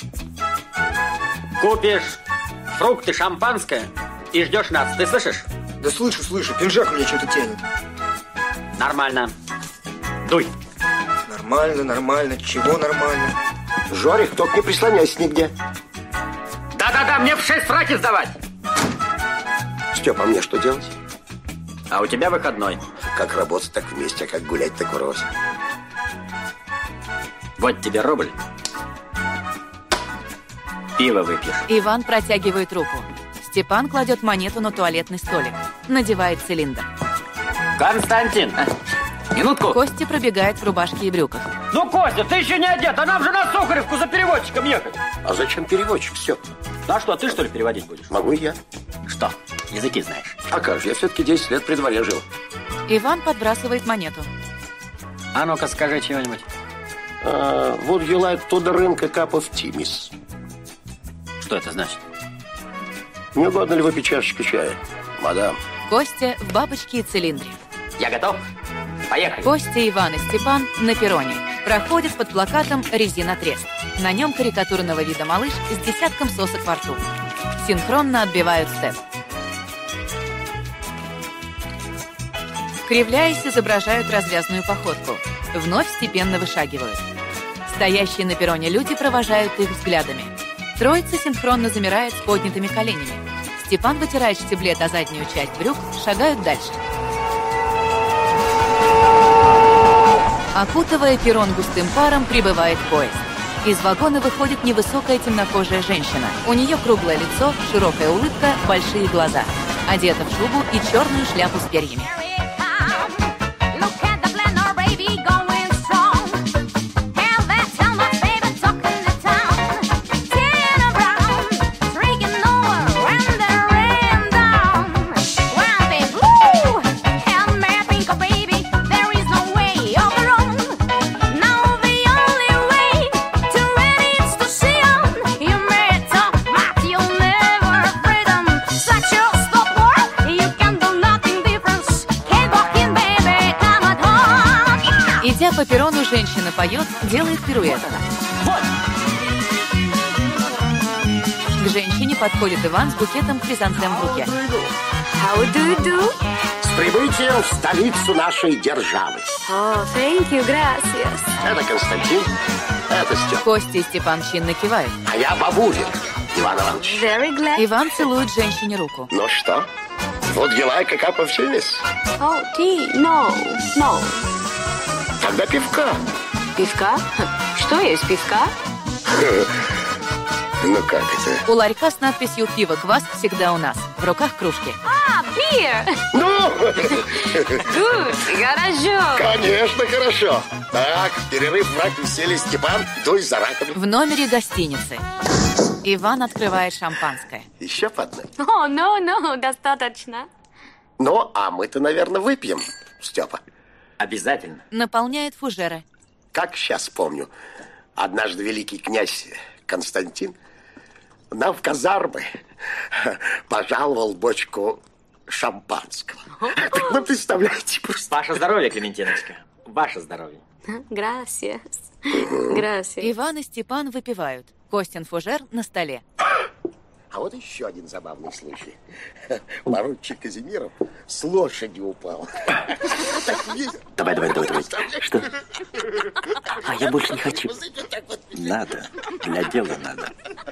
Купишь фрукты, шампанское и ждешь нас. Ты слышишь? Да слышу, слышу. Пинжак мне что-то тянет. Нормально. Дуй. Нормально, нормально. Чего нормально? Жорик, только не прислоняйся нигде. Да-да-да, мне в шесть фраки сдавать. Степа, а мне что делать? А у тебя выходной. Как работать, так вместе, а как гулять, так врозь. Вот тебе рубль. Пиво выпьешь. Иван протягивает руку. Степан кладет монету на туалетный столик. Надевает цилиндр. Константин! Минутку. Костя пробегает в рубашке и брюках. Ну, Костя, ты еще не одет, а нам же на Сухаревку за переводчиком ехать. А зачем переводчик, Степ? А что, ты что ли переводить будешь? Могу и я. Что, языки знаешь? А как же, я все-таки десять лет при дворе жил. Иван подбрасывает монету. А ну-ка, скажи чего-нибудь. Uh, would you like to drink a cup of tea, miss? Что это значит? Не угодно ли выпить чашечку чая, мадам? Костя в бабочке и цилиндре. Я готов. Поехали. Костя, Иван и Степан на перроне. Проходят под плакатом «Резинотрест». На нем карикатурного вида малыш с десятком сосок во рту. Синхронно отбивают степ. Кривляясь, изображают развязную походку. Вновь степенно вышагивают. Стоящие на перроне люди провожают их взглядами. Троица синхронно замирает с поднятыми коленями. Степан вытирает штиблет о заднюю часть брюк, шагают дальше. Окутывая перрон густым паром, прибывает поезд. Из вагона выходит невысокая темнокожая женщина. У нее круглое лицо, широкая улыбка, большие глаза. Одета в шубу и черную шляпу с перьями. По перрону женщина поет, делает пируэт. Вот. К женщине подходит Иван с букетом хризантем в руке. How do you do? С прибытием в столицу нашей державы. Oh, thank you, gracias. Это Константин, это Степ. Костя и Степан чинно кивают. А я Бабурин, Иван Иванович. Very glad. Иван целует женщине руку. Ну что, вот дела, как оповсились? Oh, tea? No, no. Тогда пивка. Пивка? Что есть пивка? Ну как это? У ларька с надписью «Пиво квас всегда у нас». В руках кружки. А, beer! Ну! Good, хорошо. Конечно, хорошо. Так, перерыв в раке сели, Степан, дуй за раковину. В номере гостиницы. Иван открывает шампанское. Еще по одной. О, ну, ну, достаточно. Ну, а мы-то, наверное, выпьем, Степа. Обязательно. Наполняет фужеры. Как сейчас помню, однажды великий князь Константин нам в казармы пожаловал бочку шампанского. Так вы представляете просто. Ваше здоровье, Клементиночка. Ваше здоровье. Gracias. Gracias. Иван и Степан выпивают. Костин фужер на столе. А вот еще один забавный случай. Поручик Казимиров с лошади упал. Давай, давай, давай, давай. Что? А я больше не хочу. Надо. Для дела надо.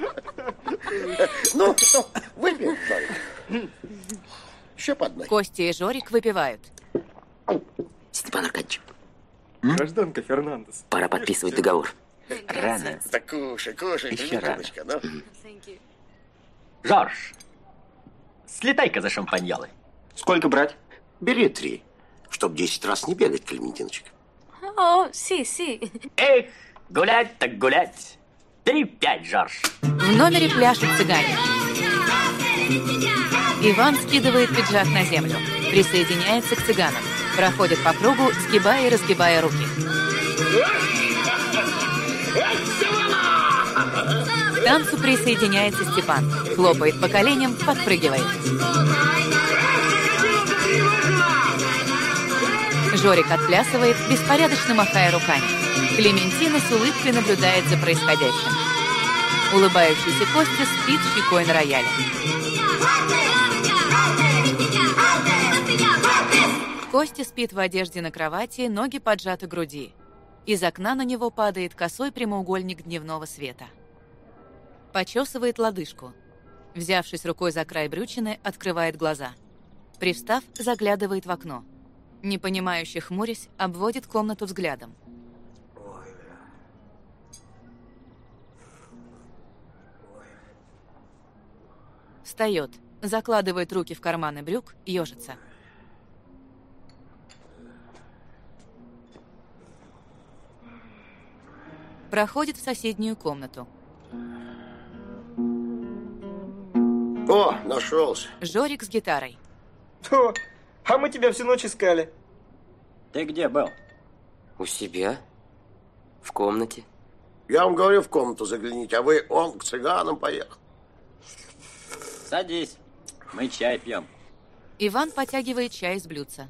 Ну, выпьем, Жорик. Еще по одной. Костя и Жорик выпивают. Степан Аркадьевич. Гражданка Фернандес. Пора подписывать договор. рано. Да кушай, кушай, Еще рано. девочка, ну. Жорж, слетай-ка за шампаньолы. Сколько брать? Бери три, чтоб десять раз не бегать, Клементиночка. О, си, си. Эх, гулять так гулять. Три-пять, Жорж. В номере пляшут цыгане. Иван скидывает пиджак на землю, присоединяется к цыганам, проходит по кругу, сгибая и разгибая руки. К танцу присоединяется Степан, хлопает по коленям, подпрыгивает. Жорик отплясывает, беспорядочно махая руками. Клементина с улыбкой наблюдает за происходящим. Улыбающийся Костя спит щекой на рояле. Костя спит в одежде на кровати, ноги поджаты к груди. Из окна на него падает косой прямоугольник дневного света. Почесывает лодыжку. Взявшись рукой за край брючины, открывает глаза. Привстав, заглядывает в окно. Непонимающе хмурясь, обводит комнату взглядом. Встает, закладывает руки в карманы брюк, ежится. Проходит в соседнюю комнату. О, нашелся. Жорик с гитарой. О, а мы тебя всю ночь искали. Ты где был? У себя. В комнате. Я вам говорю, в комнату загляните, а вы, он, к цыганам поехал. Садись, мы чай пьем. Иван потягивает чай из блюдца.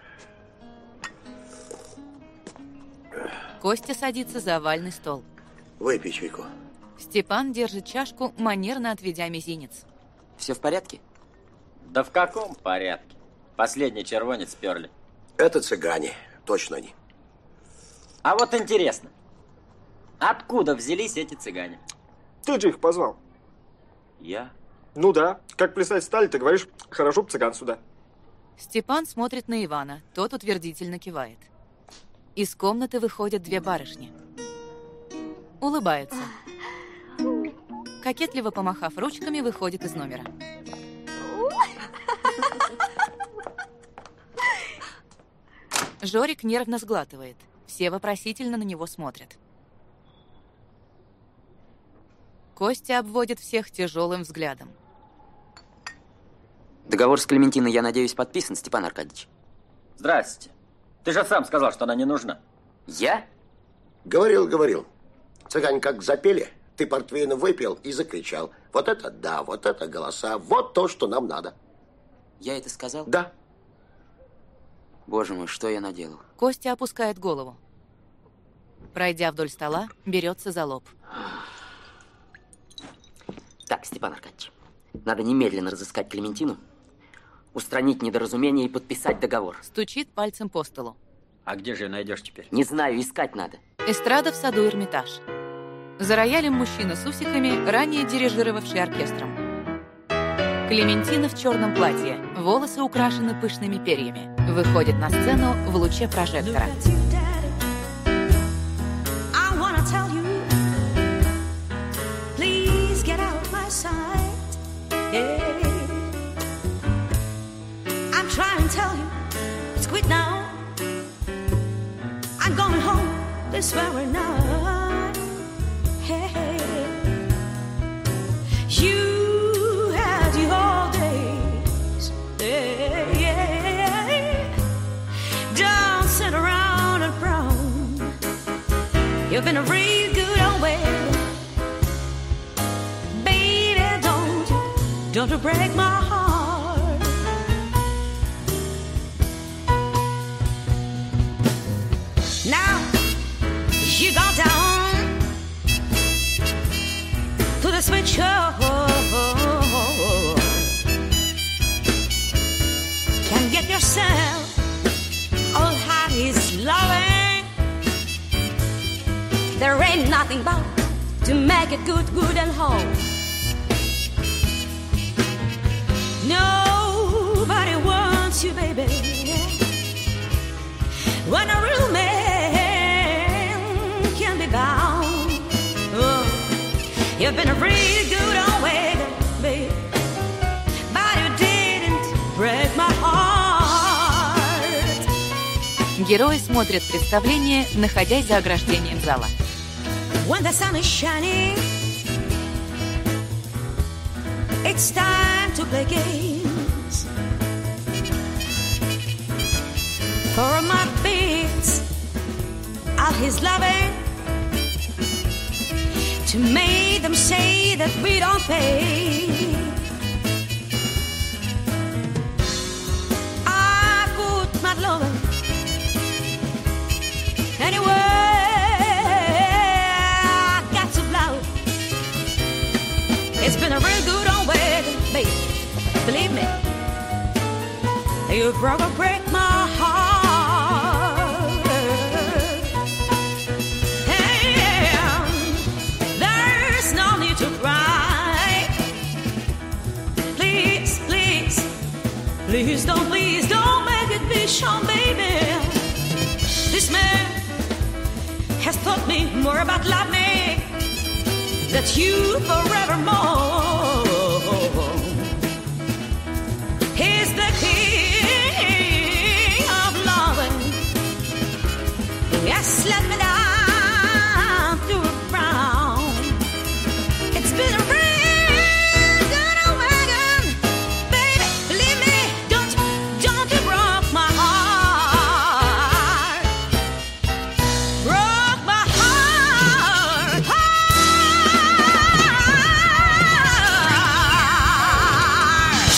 Костя садится за овальный стол. Выпей чайку. Степан держит чашку, манерно отведя мизинец. Все в порядке? Да в каком порядке? Последний червонец сперли. Это цыгане, точно они. А вот интересно, откуда взялись эти цыгане? Ты же их позвал. Я? Ну да, как плясать стали, ты говоришь, хорошо б цыган сюда. Степан смотрит на Ивана, тот утвердительно кивает. Из комнаты выходят две барышни. Улыбаются. Кокетливо помахав ручками, выходит из номера. Жорик нервно сглатывает. Все вопросительно на него смотрят. Костя обводит всех тяжелым взглядом. Договор с Клементиной, я надеюсь, подписан, Степан Аркадьевич? Здрасте. Ты же сам сказал, что она не нужна. Я? Говорил, говорил. Цыгане как запели, ты портвейна выпил и закричал. Вот это да, вот это голоса, вот то, что нам надо. Я это сказал? Да. Боже мой, что я наделал? Костя опускает голову. Пройдя вдоль стола, берется за лоб. Так, Степан Аркадьевич, надо немедленно разыскать Клементину, устранить недоразумение и подписать договор. Стучит пальцем по столу. А где же ее найдешь теперь? Не знаю, искать надо. Эстрада в саду Эрмитаж. За роялем мужчина с усиками, ранее дирижировавший оркестром. Клементина в черном платье, волосы украшены пышными перьями. Выходит на сцену в луче прожектора. This very night, hey, you had your days, yeah, yeah. Don't sit around and frown. You've been a real good old man, baby. Don't you, don't you break my heart. Now. You go down to the sweet shore, can get yourself all Hattie's loving. There ain't nothing but to make it good, good and whole. Nobody wants you, baby. When a real man bound, You've been a really good old way, baby, but you didn't break my heart. Герои смотрят представление, находясь за ограждением зала. When the sun is shining, it's time to play games. For my beats, all his loving, to make them say that we don't pay. I put my loving anywhere I got to blow. It's been a real good old way, baby. Believe me, you broke or break my heart. To cry, please, please, please don't, please don't make it be shown, baby. This man has taught me more about love, me, that you forevermore. He's the king of loving. Yes, let me down. It's been a real good old wagon, baby. Believe me, don't, don't you broke my heart, broke my heart, heart.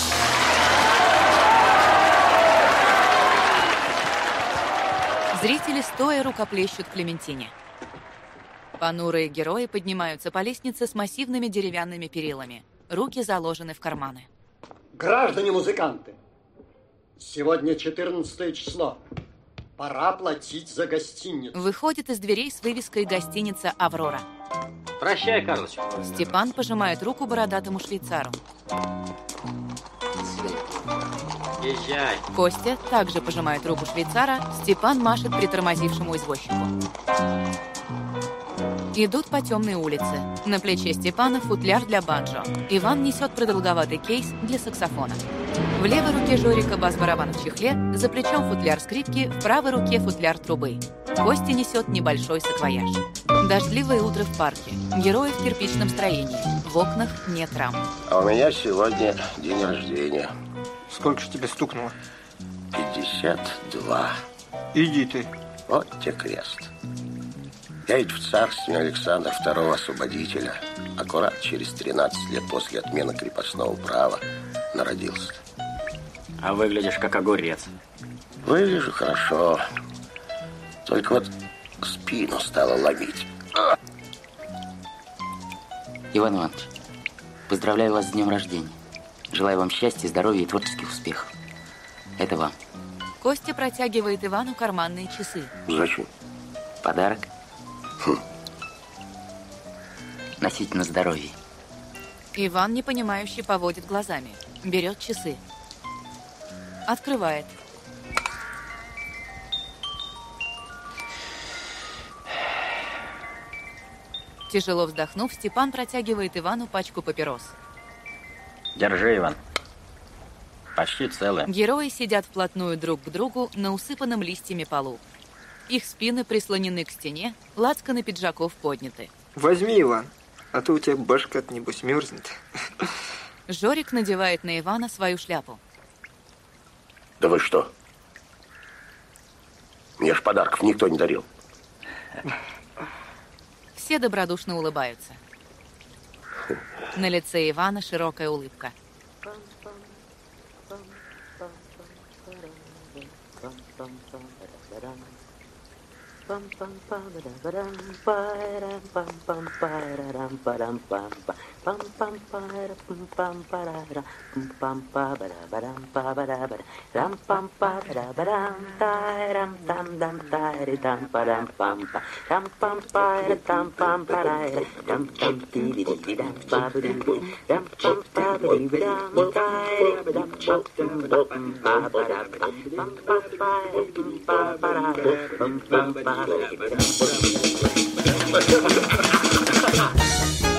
Зрители стоя рукоплещут Клементине. Понурые герои поднимаются по лестнице с массивными деревянными перилами. Руки заложены в карманы. Граждане-музыканты, сегодня четырнадцатое число. Пора платить за гостиницу. Выходит из дверей с вывеской «Гостиница Аврора». Прощай, Карлыч. Степан пожимает руку бородатому швейцару. Езжай. Костя также пожимает руку швейцара. Степан машет притормозившему извозчику. Идут по темной улице. На плече Степана футляр для банджо. Иван несет продолговатый кейс для саксофона. В левой руке Жорика бас-барабан в чехле, за плечом футляр скрипки, в правой руке футляр трубы. Костя несет небольшой саквояж. Дождливое утро в парке. Герои в кирпичном строении. В окнах нет рам. А у меня сегодня день рождения. Сколько же тебе стукнуло? пятьдесят два. Иди ты. Вот тебе крест. Я ведь в царстве Александра второго Освободителя, аккурат через тринадцать лет после отмены крепостного права, народился. А выглядишь как огурец. Выгляжу хорошо. Только вот спину стало ломить. Иван Иванович, поздравляю вас с днем рождения. Желаю вам счастья, здоровья и творческих успехов. Это вам. Костя протягивает Ивану карманные часы. Зачем? Подарок. Хм. Носите на здоровье. Иван, непонимающе, поводит глазами. Берет часы. Открывает. Тяжело вздохнув, Степан протягивает Ивану пачку папирос. Держи, Иван. Почти целые. Герои сидят вплотную друг к другу на усыпанном листьями полу. Их спины прислонены к стене, лацканы пиджаков подняты. Возьми, Иван, а то у тебя башка-то, небось, мерзнет. Жорик надевает на Ивана свою шляпу. Да вы что? Мне ж подарков никто не дарил. Все добродушно улыбаются. На лице Ивана широкая улыбка.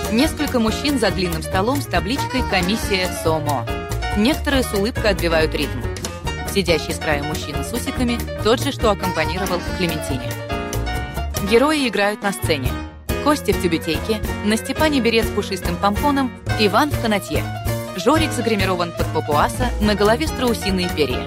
Несколько мужчин за длинным столом с табличкой «Комиссия СОМО». Некоторые с улыбкой отбивают ритм. Сидящий с краю мужчина с усиками тот же, что аккомпанировал Клементине. Герои играют на сцене. Костя в тюбетейке, на Степане берет с пушистым помпоном, Иван в канатье. Жорик загримирован под папуаса, на голове страусиные перья.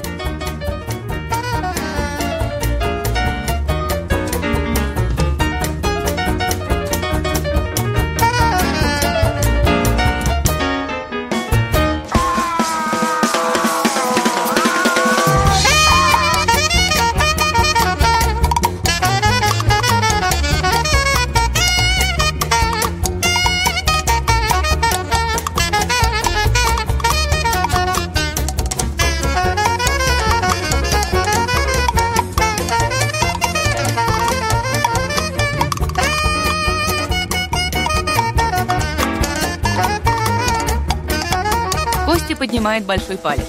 Костя поднимает большой палец.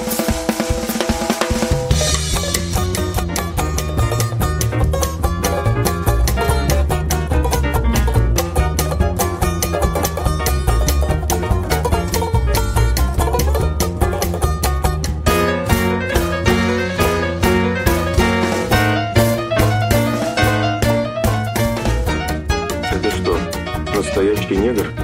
Это что, настоящий негр?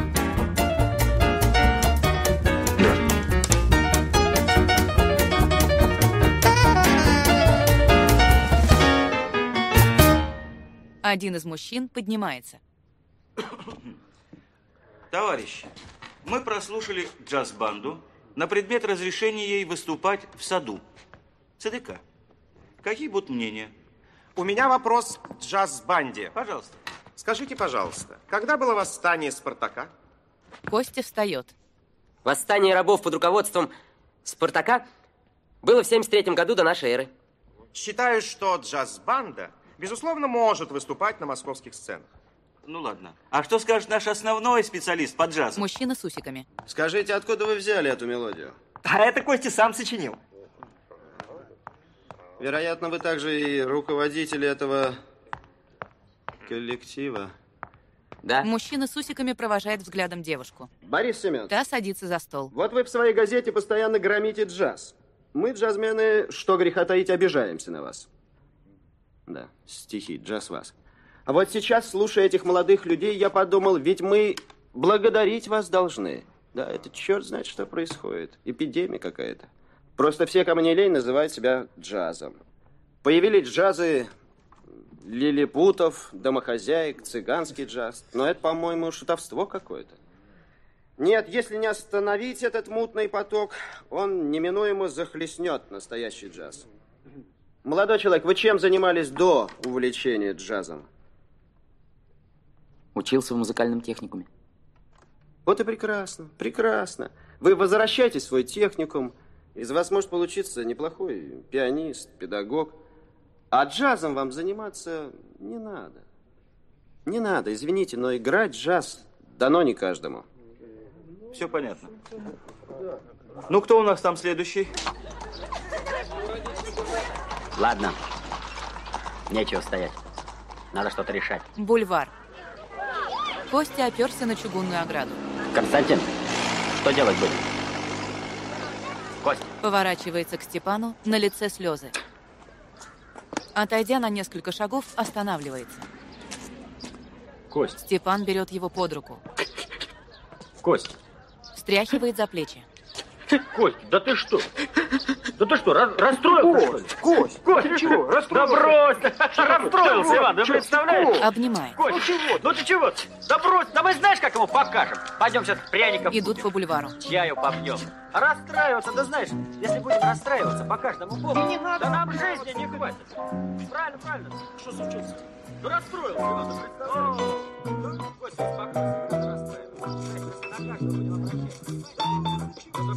Один из мужчин поднимается. Товарищи, мы прослушали джаз-банду на предмет разрешения ей выступать в саду. ЦДК. Какие будут мнения? У меня вопрос к джаз-банде. Пожалуйста. Скажите, пожалуйста, когда было восстание Спартака? Костя встает. Восстание рабов под руководством Спартака было в семьдесят третьем году до нашей эры. Считаю, что джаз-банда, безусловно, может выступать на московских сценах. Ну ладно. А что скажет наш основной специалист по джазу? Мужчина с усиками. Скажите, откуда вы взяли эту мелодию? А это Костя сам сочинил. Вероятно, вы также и руководитель этого коллектива. Да. Мужчина с усиками провожает взглядом девушку. Борис Семенович. Та садится за стол. Вот вы в своей газете постоянно громите джаз. Мы, джазмены, что греха таить, обижаемся на вас. Да, стихи, джаз вас. А вот сейчас, слушая этих молодых людей, я подумал, ведь мы благодарить вас должны. Да, это черт знает, что происходит. Эпидемия какая-то. Просто все, кому не лень, называют себя джазом. Появились джазы лилипутов, домохозяек, цыганский джаз. Но это, по-моему, шутовство какое-то. Нет, если не остановить этот мутный поток, он неминуемо захлестнет настоящий джаз. Молодой человек, вы чем занимались до увлечения джазом? Учился в музыкальном техникуме. Вот и прекрасно, прекрасно. Вы возвращаетесь в свой техникум, из вас может получиться неплохой пианист, педагог. А джазом вам заниматься не надо. Не надо, извините, но играть джаз дано не каждому. Все понятно. Ну, кто у нас там следующий? Ладно. Нечего стоять. Надо что-то решать. Бульвар. Костя оперся на чугунную ограду. Константин, что делать будем? Костя. Поворачивается к Степану, на лице слезы. Отойдя на несколько шагов, останавливается. Кость. Степан берет его под руку. Кость. Встряхивает за плечи. Кость, да ты что? Да ты что, рас расстроился, что ли? Кость, Кость, ты чего? Расстроился? Да брось! Расстроился, Иван, ты представляешь? Обнимает. Кость, ну чего? Ну ты чего? Да брось, да мы знаешь, как ему покажем. Пойдем сейчас пряников Идут будем. по бульвару. Чаю попьем. А расстраиваться, да знаешь, если будем расстраиваться по каждому поводу, не надо, да нам жизни не хватит. Правильно, правильно. Что случилось? Ну расстроился, Иван, ты представляешь? Кость, успокойся, не надо расстраиваться. На каждого будем обращаться. Ну,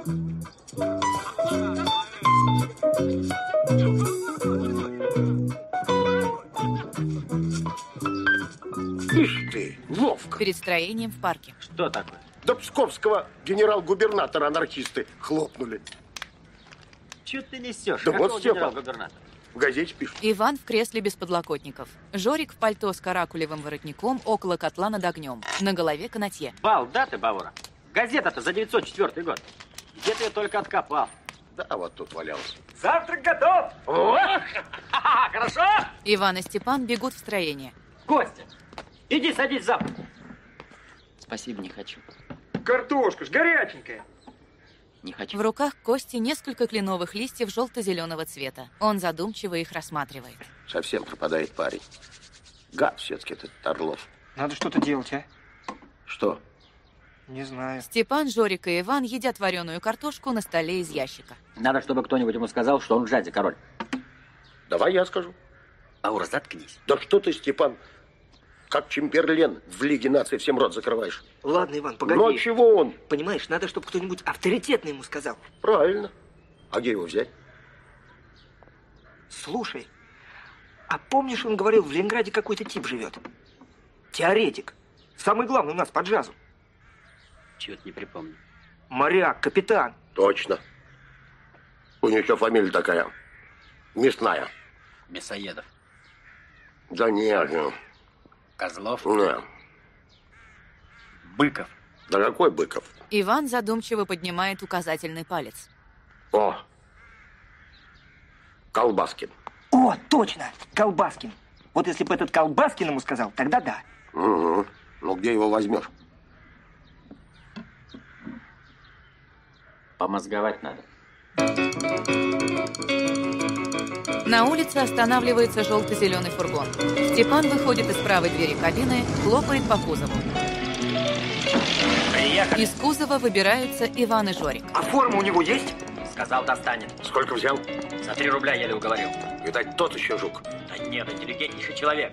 Ишь ты, ловко. Перед строением в парке. Что такое? Да псковского генерал-губернатора анархисты хлопнули. Чего ты несешь? Да Какого вот Степан. генерал-губернатора? В газете пишут. Иван в кресле без подлокотников. Жорик в пальто с каракулевым воротником около котла над огнем. На голове канатье. Бал, да ты, Бавора? Газета-то за девятьсот четвёртый год. Где ты ее только откопал? Да, вот тут валялся. Завтрак готов! О! Хорошо? Иван и Степан бегут в строение. Костя, иди садись завтрак. Спасибо, не хочу. Картошка ж горяченькая. Не хочу. В руках Кости несколько кленовых листьев желто-зеленого цвета. Он задумчиво их рассматривает. Совсем пропадает парень. Гад все-таки этот Орлов. Надо что-то делать, а? Что? Не знаю. Степан, Жорик и Иван едят вареную картошку на столе из ящика. Надо, чтобы кто-нибудь ему сказал, что он в джазе король. Давай я скажу. Аура, заткнись. Да что ты, Степан, как Чемберлен в Лиге наций всем рот закрываешь. Ладно, Иван, погоди. Но чего он? Понимаешь, надо, чтобы кто-нибудь авторитетный ему сказал. Правильно. А где его взять? Слушай, а помнишь, он говорил, в Ленинграде какой-то тип живет? Теоретик. Самый главный у нас по джазу. Чего-то не припомню. Моряк, капитан. Точно. У него еще фамилия такая. Мясная. Мясоедов. Да нет. Ну. Козлов. Да. Быков. Да какой Быков? Иван задумчиво поднимает указательный палец. О! Колбаскин. О, точно! Колбаскин. Вот если бы этот Колбаскин ему сказал, тогда да. Угу. Ну где его возьмешь? Помозговать надо. На улице останавливается желто-зеленый фургон. Степан выходит из правой двери кабины, хлопает по кузову. Приехали. Из кузова выбираются Иван и Жорик. А форма у него есть? Сказал, достанет. Сколько взял? За три рубля еле уговорил. Видать, тот еще жук. Да нет, интеллигентнейший человек.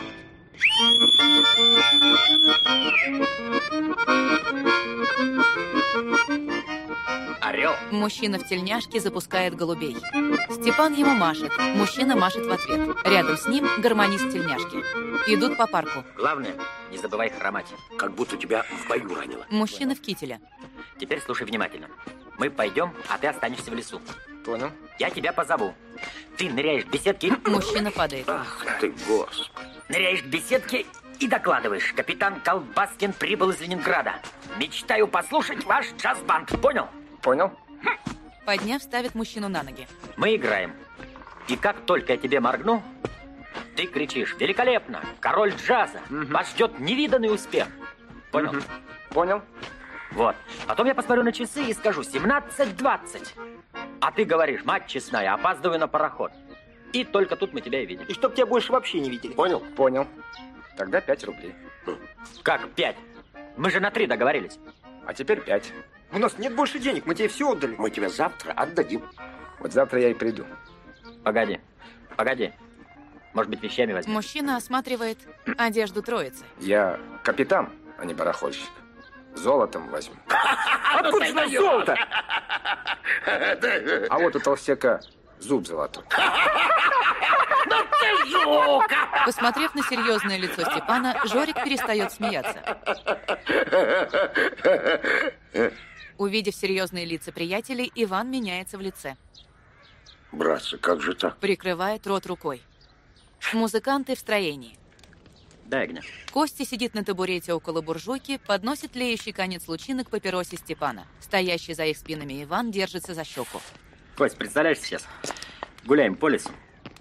Орел. Мужчина в тельняшке запускает голубей. Степан ему машет. Мужчина машет в ответ. Рядом с ним гармонист тельняшки. Идут по парку. Главное, не забывай хромать. Как будто тебя в бою ранило. Мужчина в кителе. Теперь слушай внимательно. Мы пойдем, а ты останешься в лесу. Понял. Я тебя позову. Ты ныряешь в беседки. Мужчина падает. Ах ты, господи. Ныряешь в беседки и докладываешь. Капитан Колбаскин прибыл из Ленинграда. Мечтаю послушать ваш джаз-банд. Понял? Понял. Подняв, ставит мужчину на ноги. Мы играем. И как только я тебе моргну, ты кричишь: великолепно! Король джаза! Угу. Вас ждет невиданный успех. Понял? Угу. Понял. Вот. Потом я посмотрю на часы и скажу: семнадцать двадцать. А ты говоришь: мать честная, опаздываю на пароход. И только тут мы тебя и видим. И чтоб тебя больше вообще не видели. Понял? Понял. Тогда пять рублей. Как пять? Мы же на три договорились. А теперь пять. У нас нет больше денег, мы тебе все отдали. Мы тебе завтра отдадим. Вот завтра я и приду. Погоди, погоди. Может быть, вещами возьмем? Мужчина осматривает одежду троицы. Я капитан, а не барахольщик. Золотом возьму. Откуда же нам золото? А вот у толстяка зуб золотой. Ну ты жук! Посмотрев на серьезное лицо Степана, Жорик перестает смеяться. Увидев серьезные лица приятелей, Иван меняется в лице. Братцы, как же так? Прикрывает рот рукой. Музыканты в строении. Дай огня. Костя сидит на табурете около буржуйки, подносит тлеющий конец лучины к папиросе Степана. Стоящий за их спинами Иван держится за щеку. Кость, представляешь сейчас? Гуляем по лесу.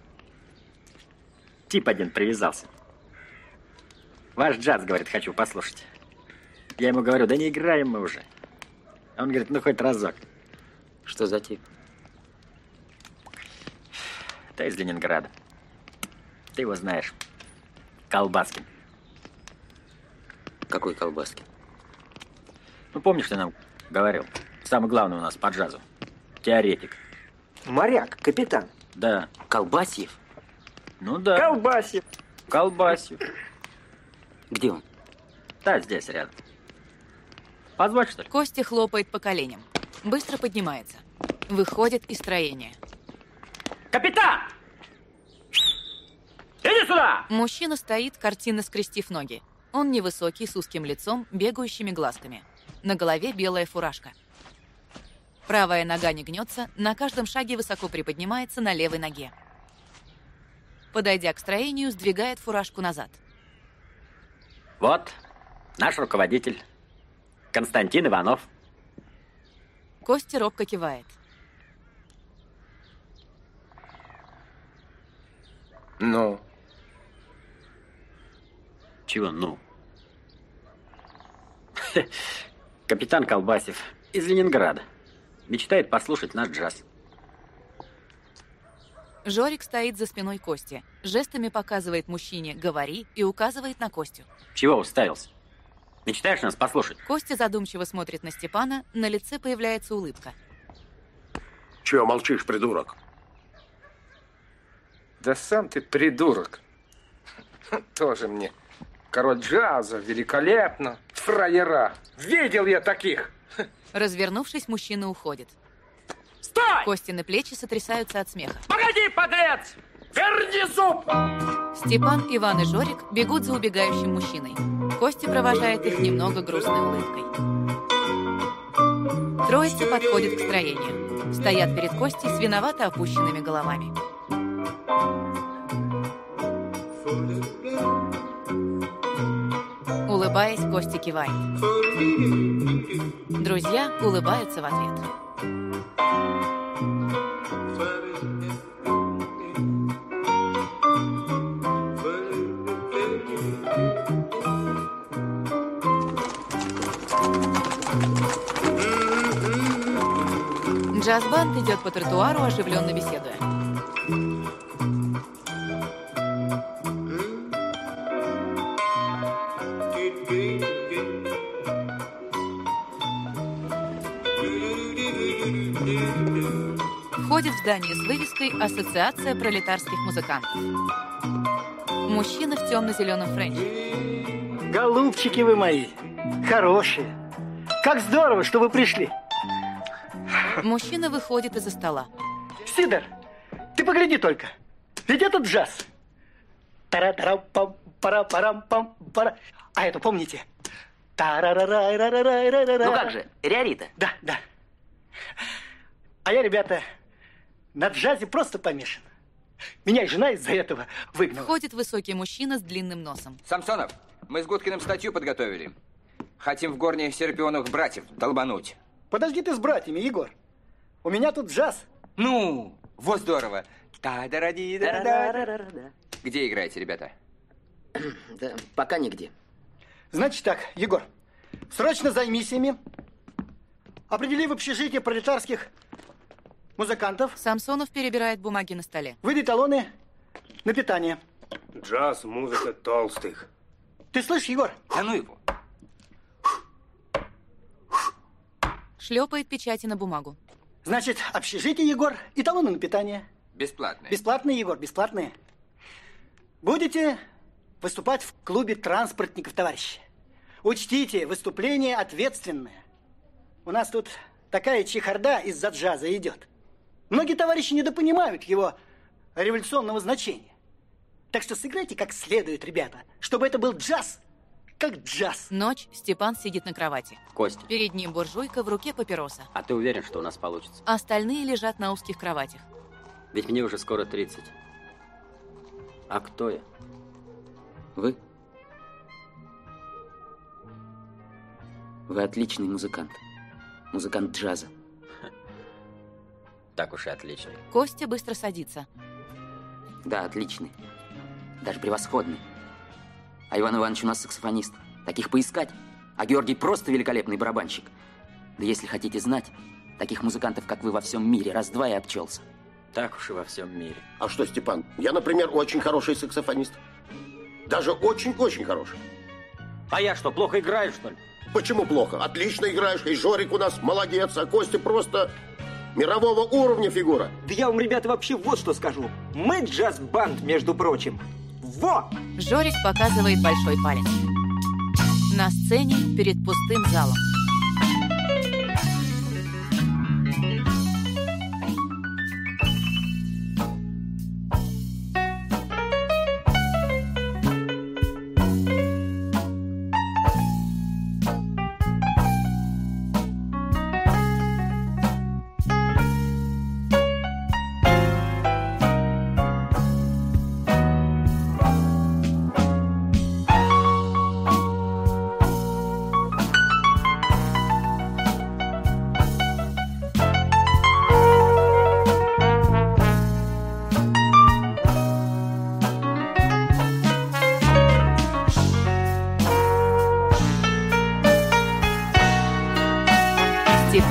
Тип один привязался. Ваш джаз, говорит, хочу послушать. Я ему говорю: да не играем мы уже. А он говорит: ну хоть разок. Что за тип? Да из Ленинграда. Ты его знаешь. Колбаскин. Какой Колбаскин? Ну, помнишь, ты нам говорил? Самый главный у нас по джазу. Теоретик. Моряк, капитан. Да. Колбасьев? Ну да. Колбасьев. Колбасьев. Где он? Да, здесь рядом. Позвать, что ли? Костя хлопает по коленям. Быстро поднимается. Выходит из строения. Капитан! Иди сюда! Мужчина стоит, картинно скрестив ноги. Он невысокий, с узким лицом, бегающими глазками. На голове белая фуражка. Правая нога не гнется, на каждом шаге высоко приподнимается на левой ноге. Подойдя к строению, сдвигает фуражку назад. Вот наш руководитель, Константин Иванов. Костя робко кивает. Ну? Чего ну? Капитан Колбасев из Ленинграда. Мечтает послушать наш джаз. Жорик стоит за спиной Кости. Жестами показывает мужчине «говори» и указывает на Костю. Чего уставился? Мечтаешь нас послушать? Костя задумчиво смотрит на Степана, на лице появляется улыбка. Чего молчишь, придурок? Да сам ты придурок. Тоже мне. Король джаза, великолепно. Фраера. Видел я таких. Развернувшись, мужчина уходит. Стой! Костины плечи сотрясаются от смеха. Погоди, подлец! Верни зуб! Степан, Иван и Жорик бегут за убегающим мужчиной. Костя провожает их немного грустной улыбкой. Троица подходит к строению. Стоят перед Костей с виновато опущенными головами. Улыбаясь, Костя кивает. Друзья улыбаются в ответ. Джаз-банд идет по тротуару, оживленно беседуя. Входит в здание с вывеской «Ассоциация пролетарских музыкантов». Мужчина в темно-зеленом френче. Голубчики вы мои, хорошие. Как здорово, что вы пришли. Мужчина выходит из-за стола. Сидор, ты погляди только. Ведь это джаз. Тара-тара-пам-пара-парам-пам-пара. А это помните? Тарарарай-рарарай-рарарай. Ну как же, Риорита? Да, да. А я, ребята, на джазе просто помешан. Меня и жена из-за этого выгнала. Входит высокий мужчина с длинным носом. Самсонов, мы с Гудкиным статью подготовили. Хотим в горне Серпионовых братьев долбануть. Подожди ты с братьями, Егор. У меня тут джаз. Ну, вот здорово. Та-да-ра-ди-да-да-да-да. Где играете, ребята? Да, пока нигде. Значит так, Егор, срочно займись ими. Определи в общежитие пролетарских музыкантов. Самсонов перебирает бумаги на столе. Выдай талоны на питание. Джаз, музыка толстых. Ты слышишь, Егор? Да ну его. Шлепает печати на бумагу. Значит, общежитие, Егор, и талоны на питание. Бесплатные. Бесплатные, Егор, бесплатные. Будете выступать в клубе транспортников, товарищи. Учтите, выступление ответственное. У нас тут такая чехарда из-за джаза идет. Многие товарищи недопонимают его революционного значения. Так что сыграйте как следует, ребята, чтобы это был джаз, как джаз. Ночь, Степан сидит на кровати. Костя. Перед ним буржуйка, в руке папироса. А ты уверен, что у нас получится? Остальные лежат на узких кроватях. Ведь мне уже скоро тридцать. А кто я? Вы? Вы отличный музыкант. Музыкант джаза. Так уж и отличный. Костя быстро садится. Да, отличный. Даже превосходный. А Иван Иванович у нас саксофонист. Таких поискать. А Георгий просто великолепный барабанщик. Да если хотите знать, таких музыкантов, как вы, во всем мире раз-два и обчелся. Так уж и во всем мире. А что, Степан? Я, например, очень хороший саксофонист. Даже очень-очень хороший. А я что, плохо играю, что ли? Почему плохо? Отлично играешь. И Жорик у нас молодец, а Костя просто мирового уровня фигура. Да я вам, ребята, вообще вот что скажу. Мы джаз-банд, между прочим. Во! Жорик показывает большой палец. На сцене перед пустым залом.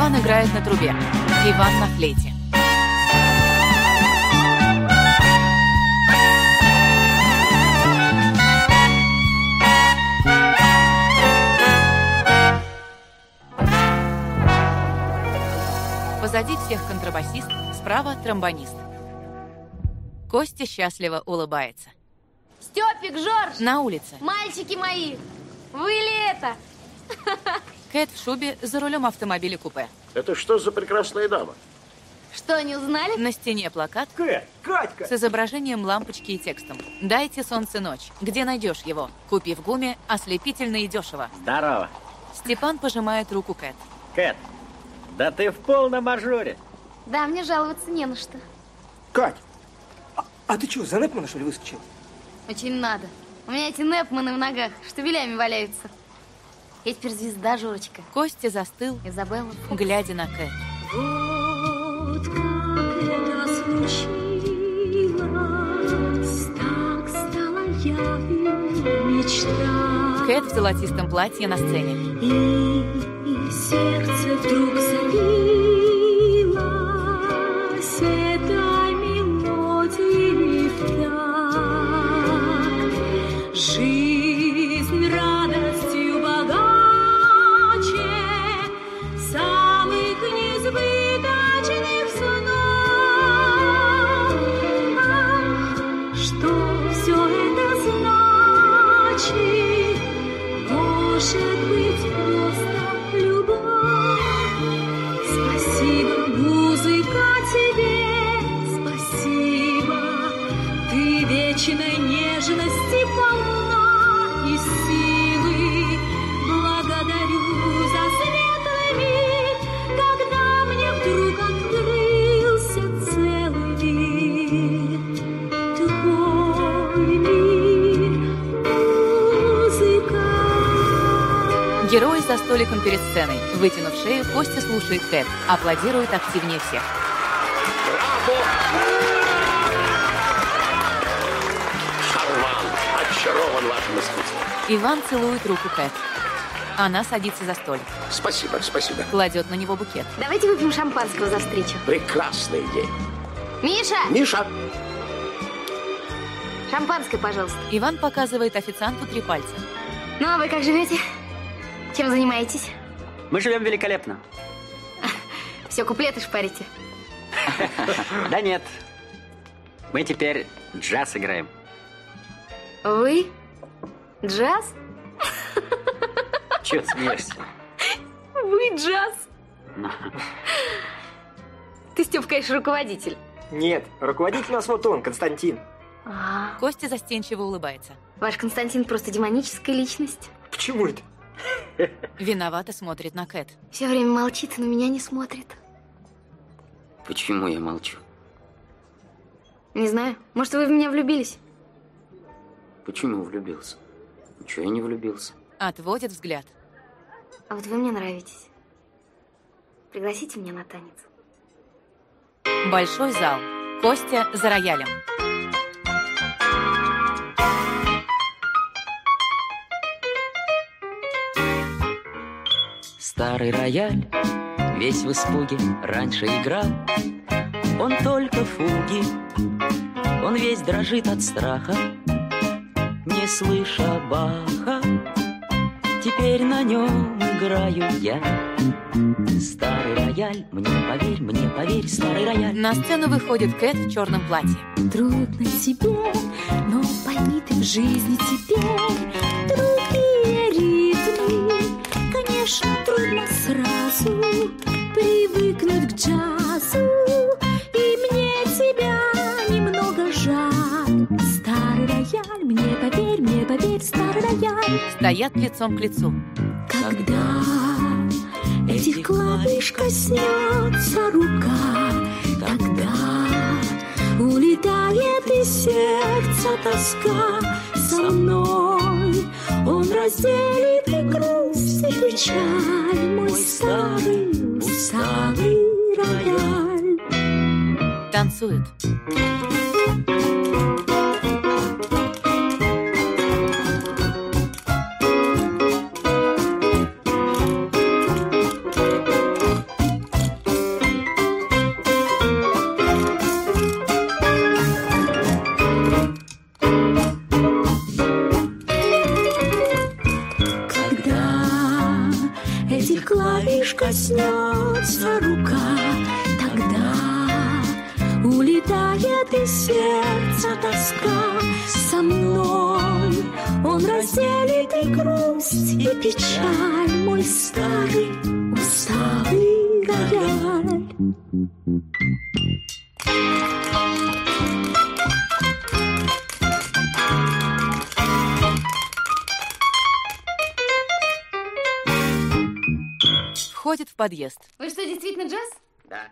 Степан играет на трубе, Иван на флейте. Позади всех контрабасист, справа тромбонист. Костя счастливо улыбается. Степик, Жорж! На улице. Мальчики мои, вы ли это? Кэт в шубе за рулем автомобиля купе. Это что за прекрасная дама? Что, не узнали? На стене плакат Кэт, Катька! С изображением лампочки и текстом. «Дайте солнце ночь. Где найдешь его? Купи в ГУМе, ослепительно и дешево». Здорово. Степан пожимает руку Кэт. Кэт, да ты в полном мажоре. Да, мне жаловаться не на что. Кать, а, а ты что, за Непмана, что ли, выскочил? Очень надо. У меня эти Непманы в ногах штабелями валяются. Я теперь звезда, Жорочка. Костя застыл, Изабелла, глядя на Кэт. Вот как это случилось, так стала явью мечта. Кэт в золотистом платье на сцене. И сердце вдруг забилось этой мелодией в такт. Жизнь радостью богаче самых несбыточных снов. Ах, что все это значит? Может быть, просто любовь. Спасибо, музыка, тебе. Спасибо, ты вечной нежности полна и силы. Благодарю за светлый миг, когда мне вдруг открылся целый мир. Твой мир, музыка. Герой за столиком перед сценой. Вытянув шею, Костя слушает Кэт. Аплодирует активнее всех. Шарман, очарован вашим искусством. Иван целует руку Кэт. Она садится за столик. Спасибо, спасибо. Кладет на него букет. Давайте выпьем шампанского за встречу. Прекрасная идея. Миша! Миша! Шампанское, пожалуйста. Иван показывает официанту три пальца. Ну, а вы как живете? Чем занимаетесь? Мы живем великолепно. Все, куплеты шпарите. Да нет. Мы теперь джаз играем. Вы? Джаз? Чего ты смеешься? Вы джаз? Ты, Степ, конечно, руководитель. Нет, руководитель у нас вот он, Константин. А, Костя застенчиво улыбается. ваш Константин просто демоническая личность. Почему это? Виновато смотрит на Кэт. Все время молчит и на меня не смотрит. Почему я молчу? Не знаю, может, вы в меня влюбились? Почему влюбился? Ничего я не влюбился. Отводит взгляд. А вот вы мне нравитесь. Пригласите меня на танец. Большой зал. Костя за роялем. Старый рояль, весь в испуге, раньше играл. Он только фуги, он весь дрожит от страха, не слыша Баха. Теперь на нем играю я. Старый рояль, мне поверь, мне поверь, старый рояль. На сцену выходит Кэт в черном платье. Трудно тебе, но пойми ты в жизни теперь другие ритмы. Конечно, трудно сразу привыкнуть к джазу, и мне тебя немного жаль. Старый рояль, мне поверь, мне поверь, старый рояль. Стоят лицом к лицу. Когда этих клавиш коснется рука, тогда улетает из сердца тоска. Со мной он разделит и грусть, и печаль, мой старый, старый рояль. Танцуют. коснется рука, тогда улетает из сердца тоска. Со мной он разделит и грусть, и печаль, мой старый усталый рояль. Входит в подъезд. Вы что, действительно джаз? Да.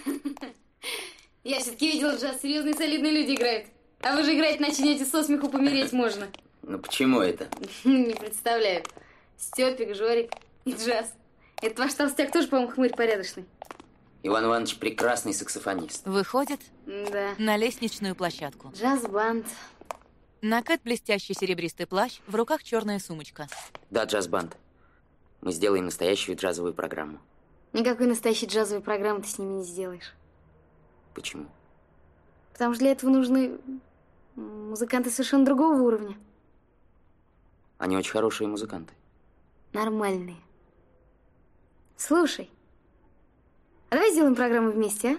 Я все-таки видела джаз. Серьезные солидные люди играют. А вы же играете, начнете со смеху помереть можно. Ну почему это? Не представляю. Степик, Жорик и джаз. Это ваш толстяк тоже, по-моему, хмырь порядочный. Иван Иванович прекрасный саксофонист. Выходит Да. на лестничную площадку. Джаз-банд. На Кэт блестящий серебристый плащ, в руках черная сумочка. Да, джаз-банд. Мы сделаем настоящую джазовую программу. Никакой настоящей джазовой программы ты с ними не сделаешь. Почему? Потому что для этого нужны музыканты совершенно другого уровня. Они очень хорошие музыканты. Нормальные. Слушай, а давай сделаем программу вместе, а?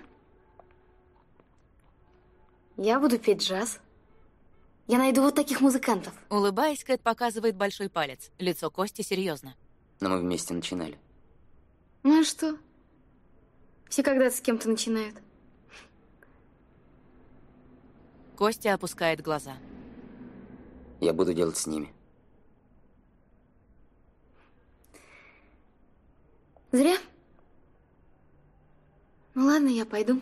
Я буду петь джаз. Я найду вот таких музыкантов. Улыбаясь, Кэт показывает большой палец. Лицо Кости серьезно. Но мы вместе начинали. Ну а что? Все когда-то с кем-то начинают. Костя опускает глаза. Я буду делать с ними. Зря? Ну ладно, я пойду.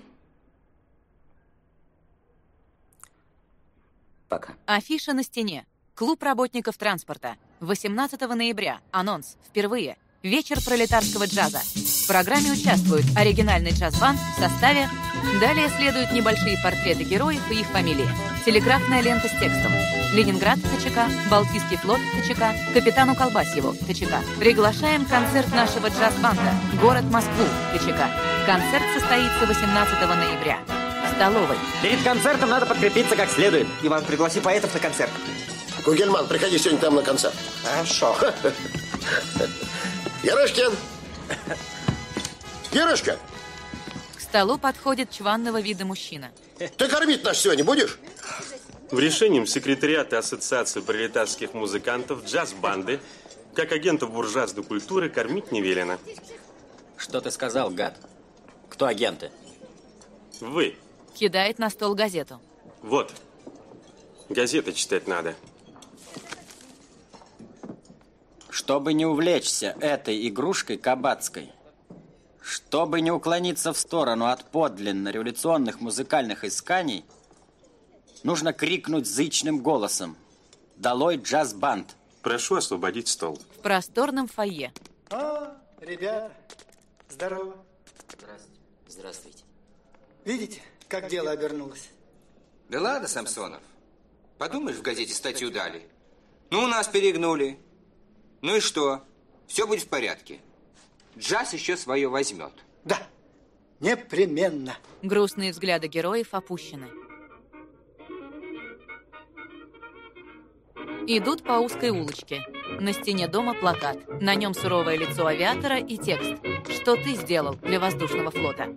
Пока. Афиша на стене. Клуб работников транспорта. восемнадцатого ноября. Анонс. Впервые. Вечер пролетарского джаза. В программе участвуют оригинальный джаз-банд в составе. Далее следуют небольшие портреты героев и их фамилии. Телеграфная лента с текстом. Ленинград, ТЧК. Балтийский флот, ТЧК. Капитану Колбасьеву, ТЧК. Приглашаем концерт нашего джаз-банда. Город Москву, ТЧК. Концерт состоится восемнадцатого ноября. В столовой. Перед концертом надо подкрепиться как следует. Иван, пригласи поэтов на концерт. Кугельман, приходи сегодня там на концерт. Хорошо. Ярышкин! Ярышка! К столу подходит чванного вида мужчина. Ты кормить нас сегодня будешь? В решением секретариата Ассоциации пролетарских музыкантов джаз-банды как агентов буржуазной культуры кормить не велено. Что ты сказал, гад? Кто агенты? Вы. Кидает на стол газету. Вот. Газеты читать надо. Чтобы не увлечься этой игрушкой кабацкой, чтобы не уклониться в сторону от подлинно революционных музыкальных исканий, нужно крикнуть зычным голосом: «Долой джаз-банд!» Прошу освободить стол. В просторном фойе. А, ребята, здорово. Здравствуйте. Здравствуйте. Видите, как дело обернулось? Да ладно, Самсонов. Подумаешь, в газете статью дали. Ну, нас перегнули. Ну и что? Все будет в порядке. Джаз еще свое возьмет. Да, непременно. Грустные взгляды героев опущены. Идут по узкой улочке. На стене дома плакат. На нем суровое лицо авиатора и текст. Что ты сделал для воздушного флота?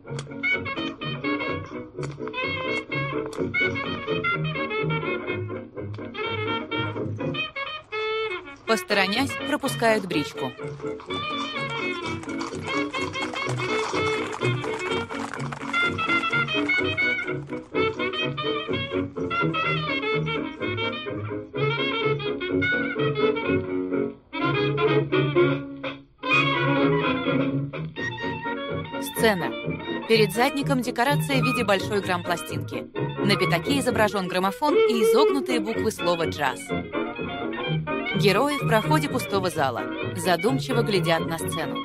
Посторонясь, пропускают бричку. Сцена. Перед задником декорация в виде большой грампластинки. На пятаке изображен граммофон и изогнутые буквы слова «джаз». Герои в проходе пустого зала задумчиво глядят на сцену.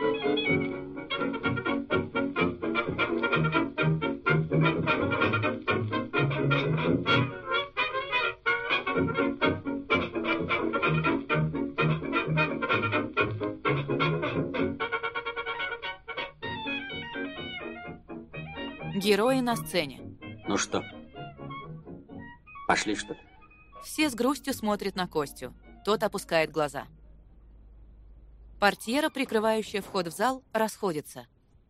Герои на сцене. Ну что, пошли, что ли? Все с грустью смотрят на Костю. Тот опускает глаза. Портьера, прикрывающая вход в зал, расходится.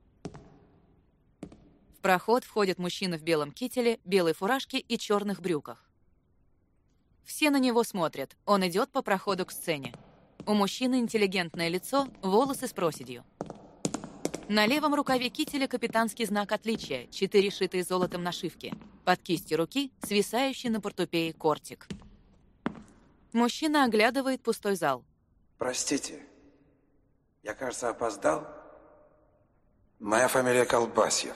В проход входит мужчина в белом кителе, белой фуражке и черных брюках. Все на него смотрят. Он идет по проходу к сцене. У мужчины интеллигентное лицо, волосы с проседью. На левом рукаве кителя капитанский знак отличия, четыре шитые золотом нашивки. Под кистью руки свисающий на портупее кортик. Мужчина оглядывает пустой зал. Простите, я, кажется, опоздал. Моя фамилия Колбасьев.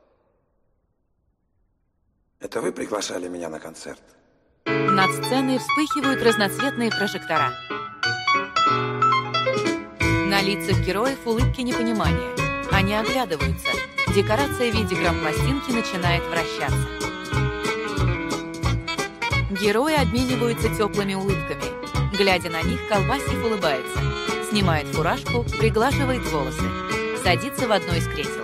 Это вы приглашали меня на концерт? Над сценой вспыхивают разноцветные прожектора. На лицах героев улыбки непонимания. Они оглядываются. Декорация в виде грампластинки начинает вращаться. Герои обмениваются теплыми улыбками. Глядя на них, Колбасьев улыбается. Снимает фуражку, приглаживает волосы. Садится в одно из кресел.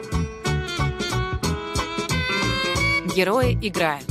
Герои играют.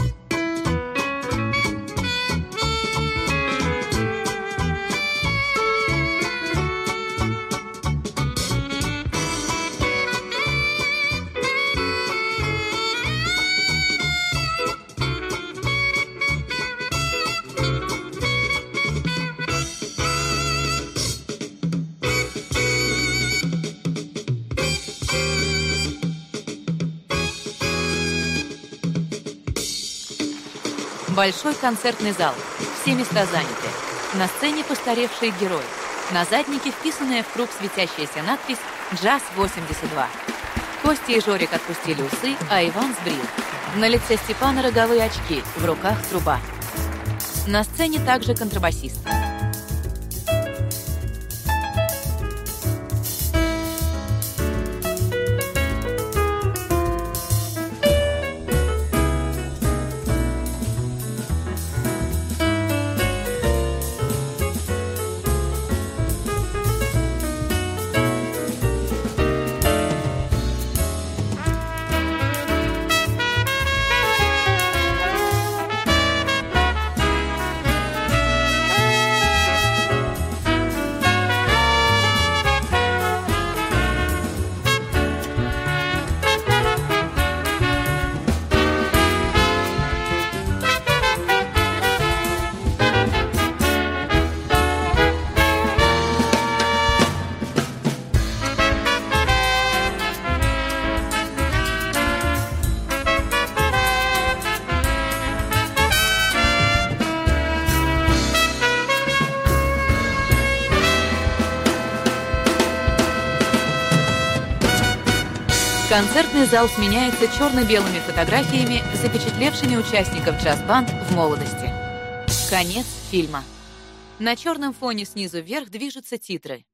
Большой концертный зал. Все места заняты. На сцене постаревшие герои. На заднике вписанная в круг светящаяся надпись «Джаз восемьдесят два». Костя и Жорик отпустили усы, а Иван сбрил. На лице Степана роговые очки, в руках труба. На сцене также контрабасист. Концертный зал сменяется черно-белыми фотографиями, запечатлевшими участников джаз-банд в молодости. Конец фильма. На черном фоне снизу вверх движутся титры.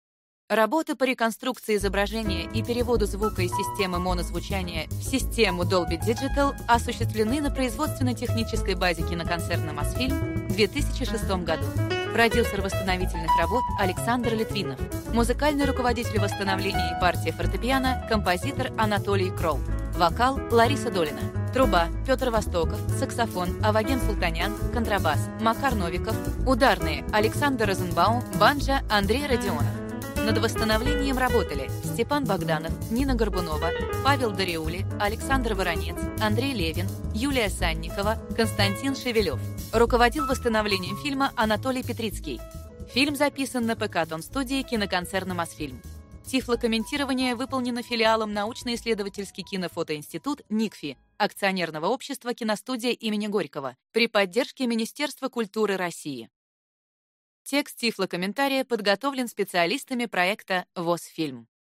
Работы по реконструкции изображения и переводу звука из системы монозвучания в систему Dolby Digital осуществлены на производственно-технической базе киноконцерна «Мосфильм» в две тысячи шестом году. Продюсер восстановительных работ Александр Литвинов. Музыкальный руководитель восстановления и партия фортепиано композитор Анатолий Кролл. Вокал Лариса Долина. Труба Петр Востоков. Саксофон Аваген Султанян. Контрабас Макар Новиков. Ударные Александр Розенбаум. Банджо Андрей Родионов. Над восстановлением работали Степан Богданов, Нина Горбунова, Павел Дариули, Александр Воронец, Андрей Левин, Юлия Санникова, Константин Шевелев. Руководил восстановлением фильма Анатолий Петрицкий. Фильм записан на ПК Тон-студии киноконцерна «Мосфильм». Тифлокомментирование выполнено филиалом научно-исследовательский кинофотоинститут НИКФИ, акционерного общества «Киностудия имени Горького» при поддержке Министерства культуры России. Текст тифлокомментария подготовлен специалистами проекта «ВОС-фильм».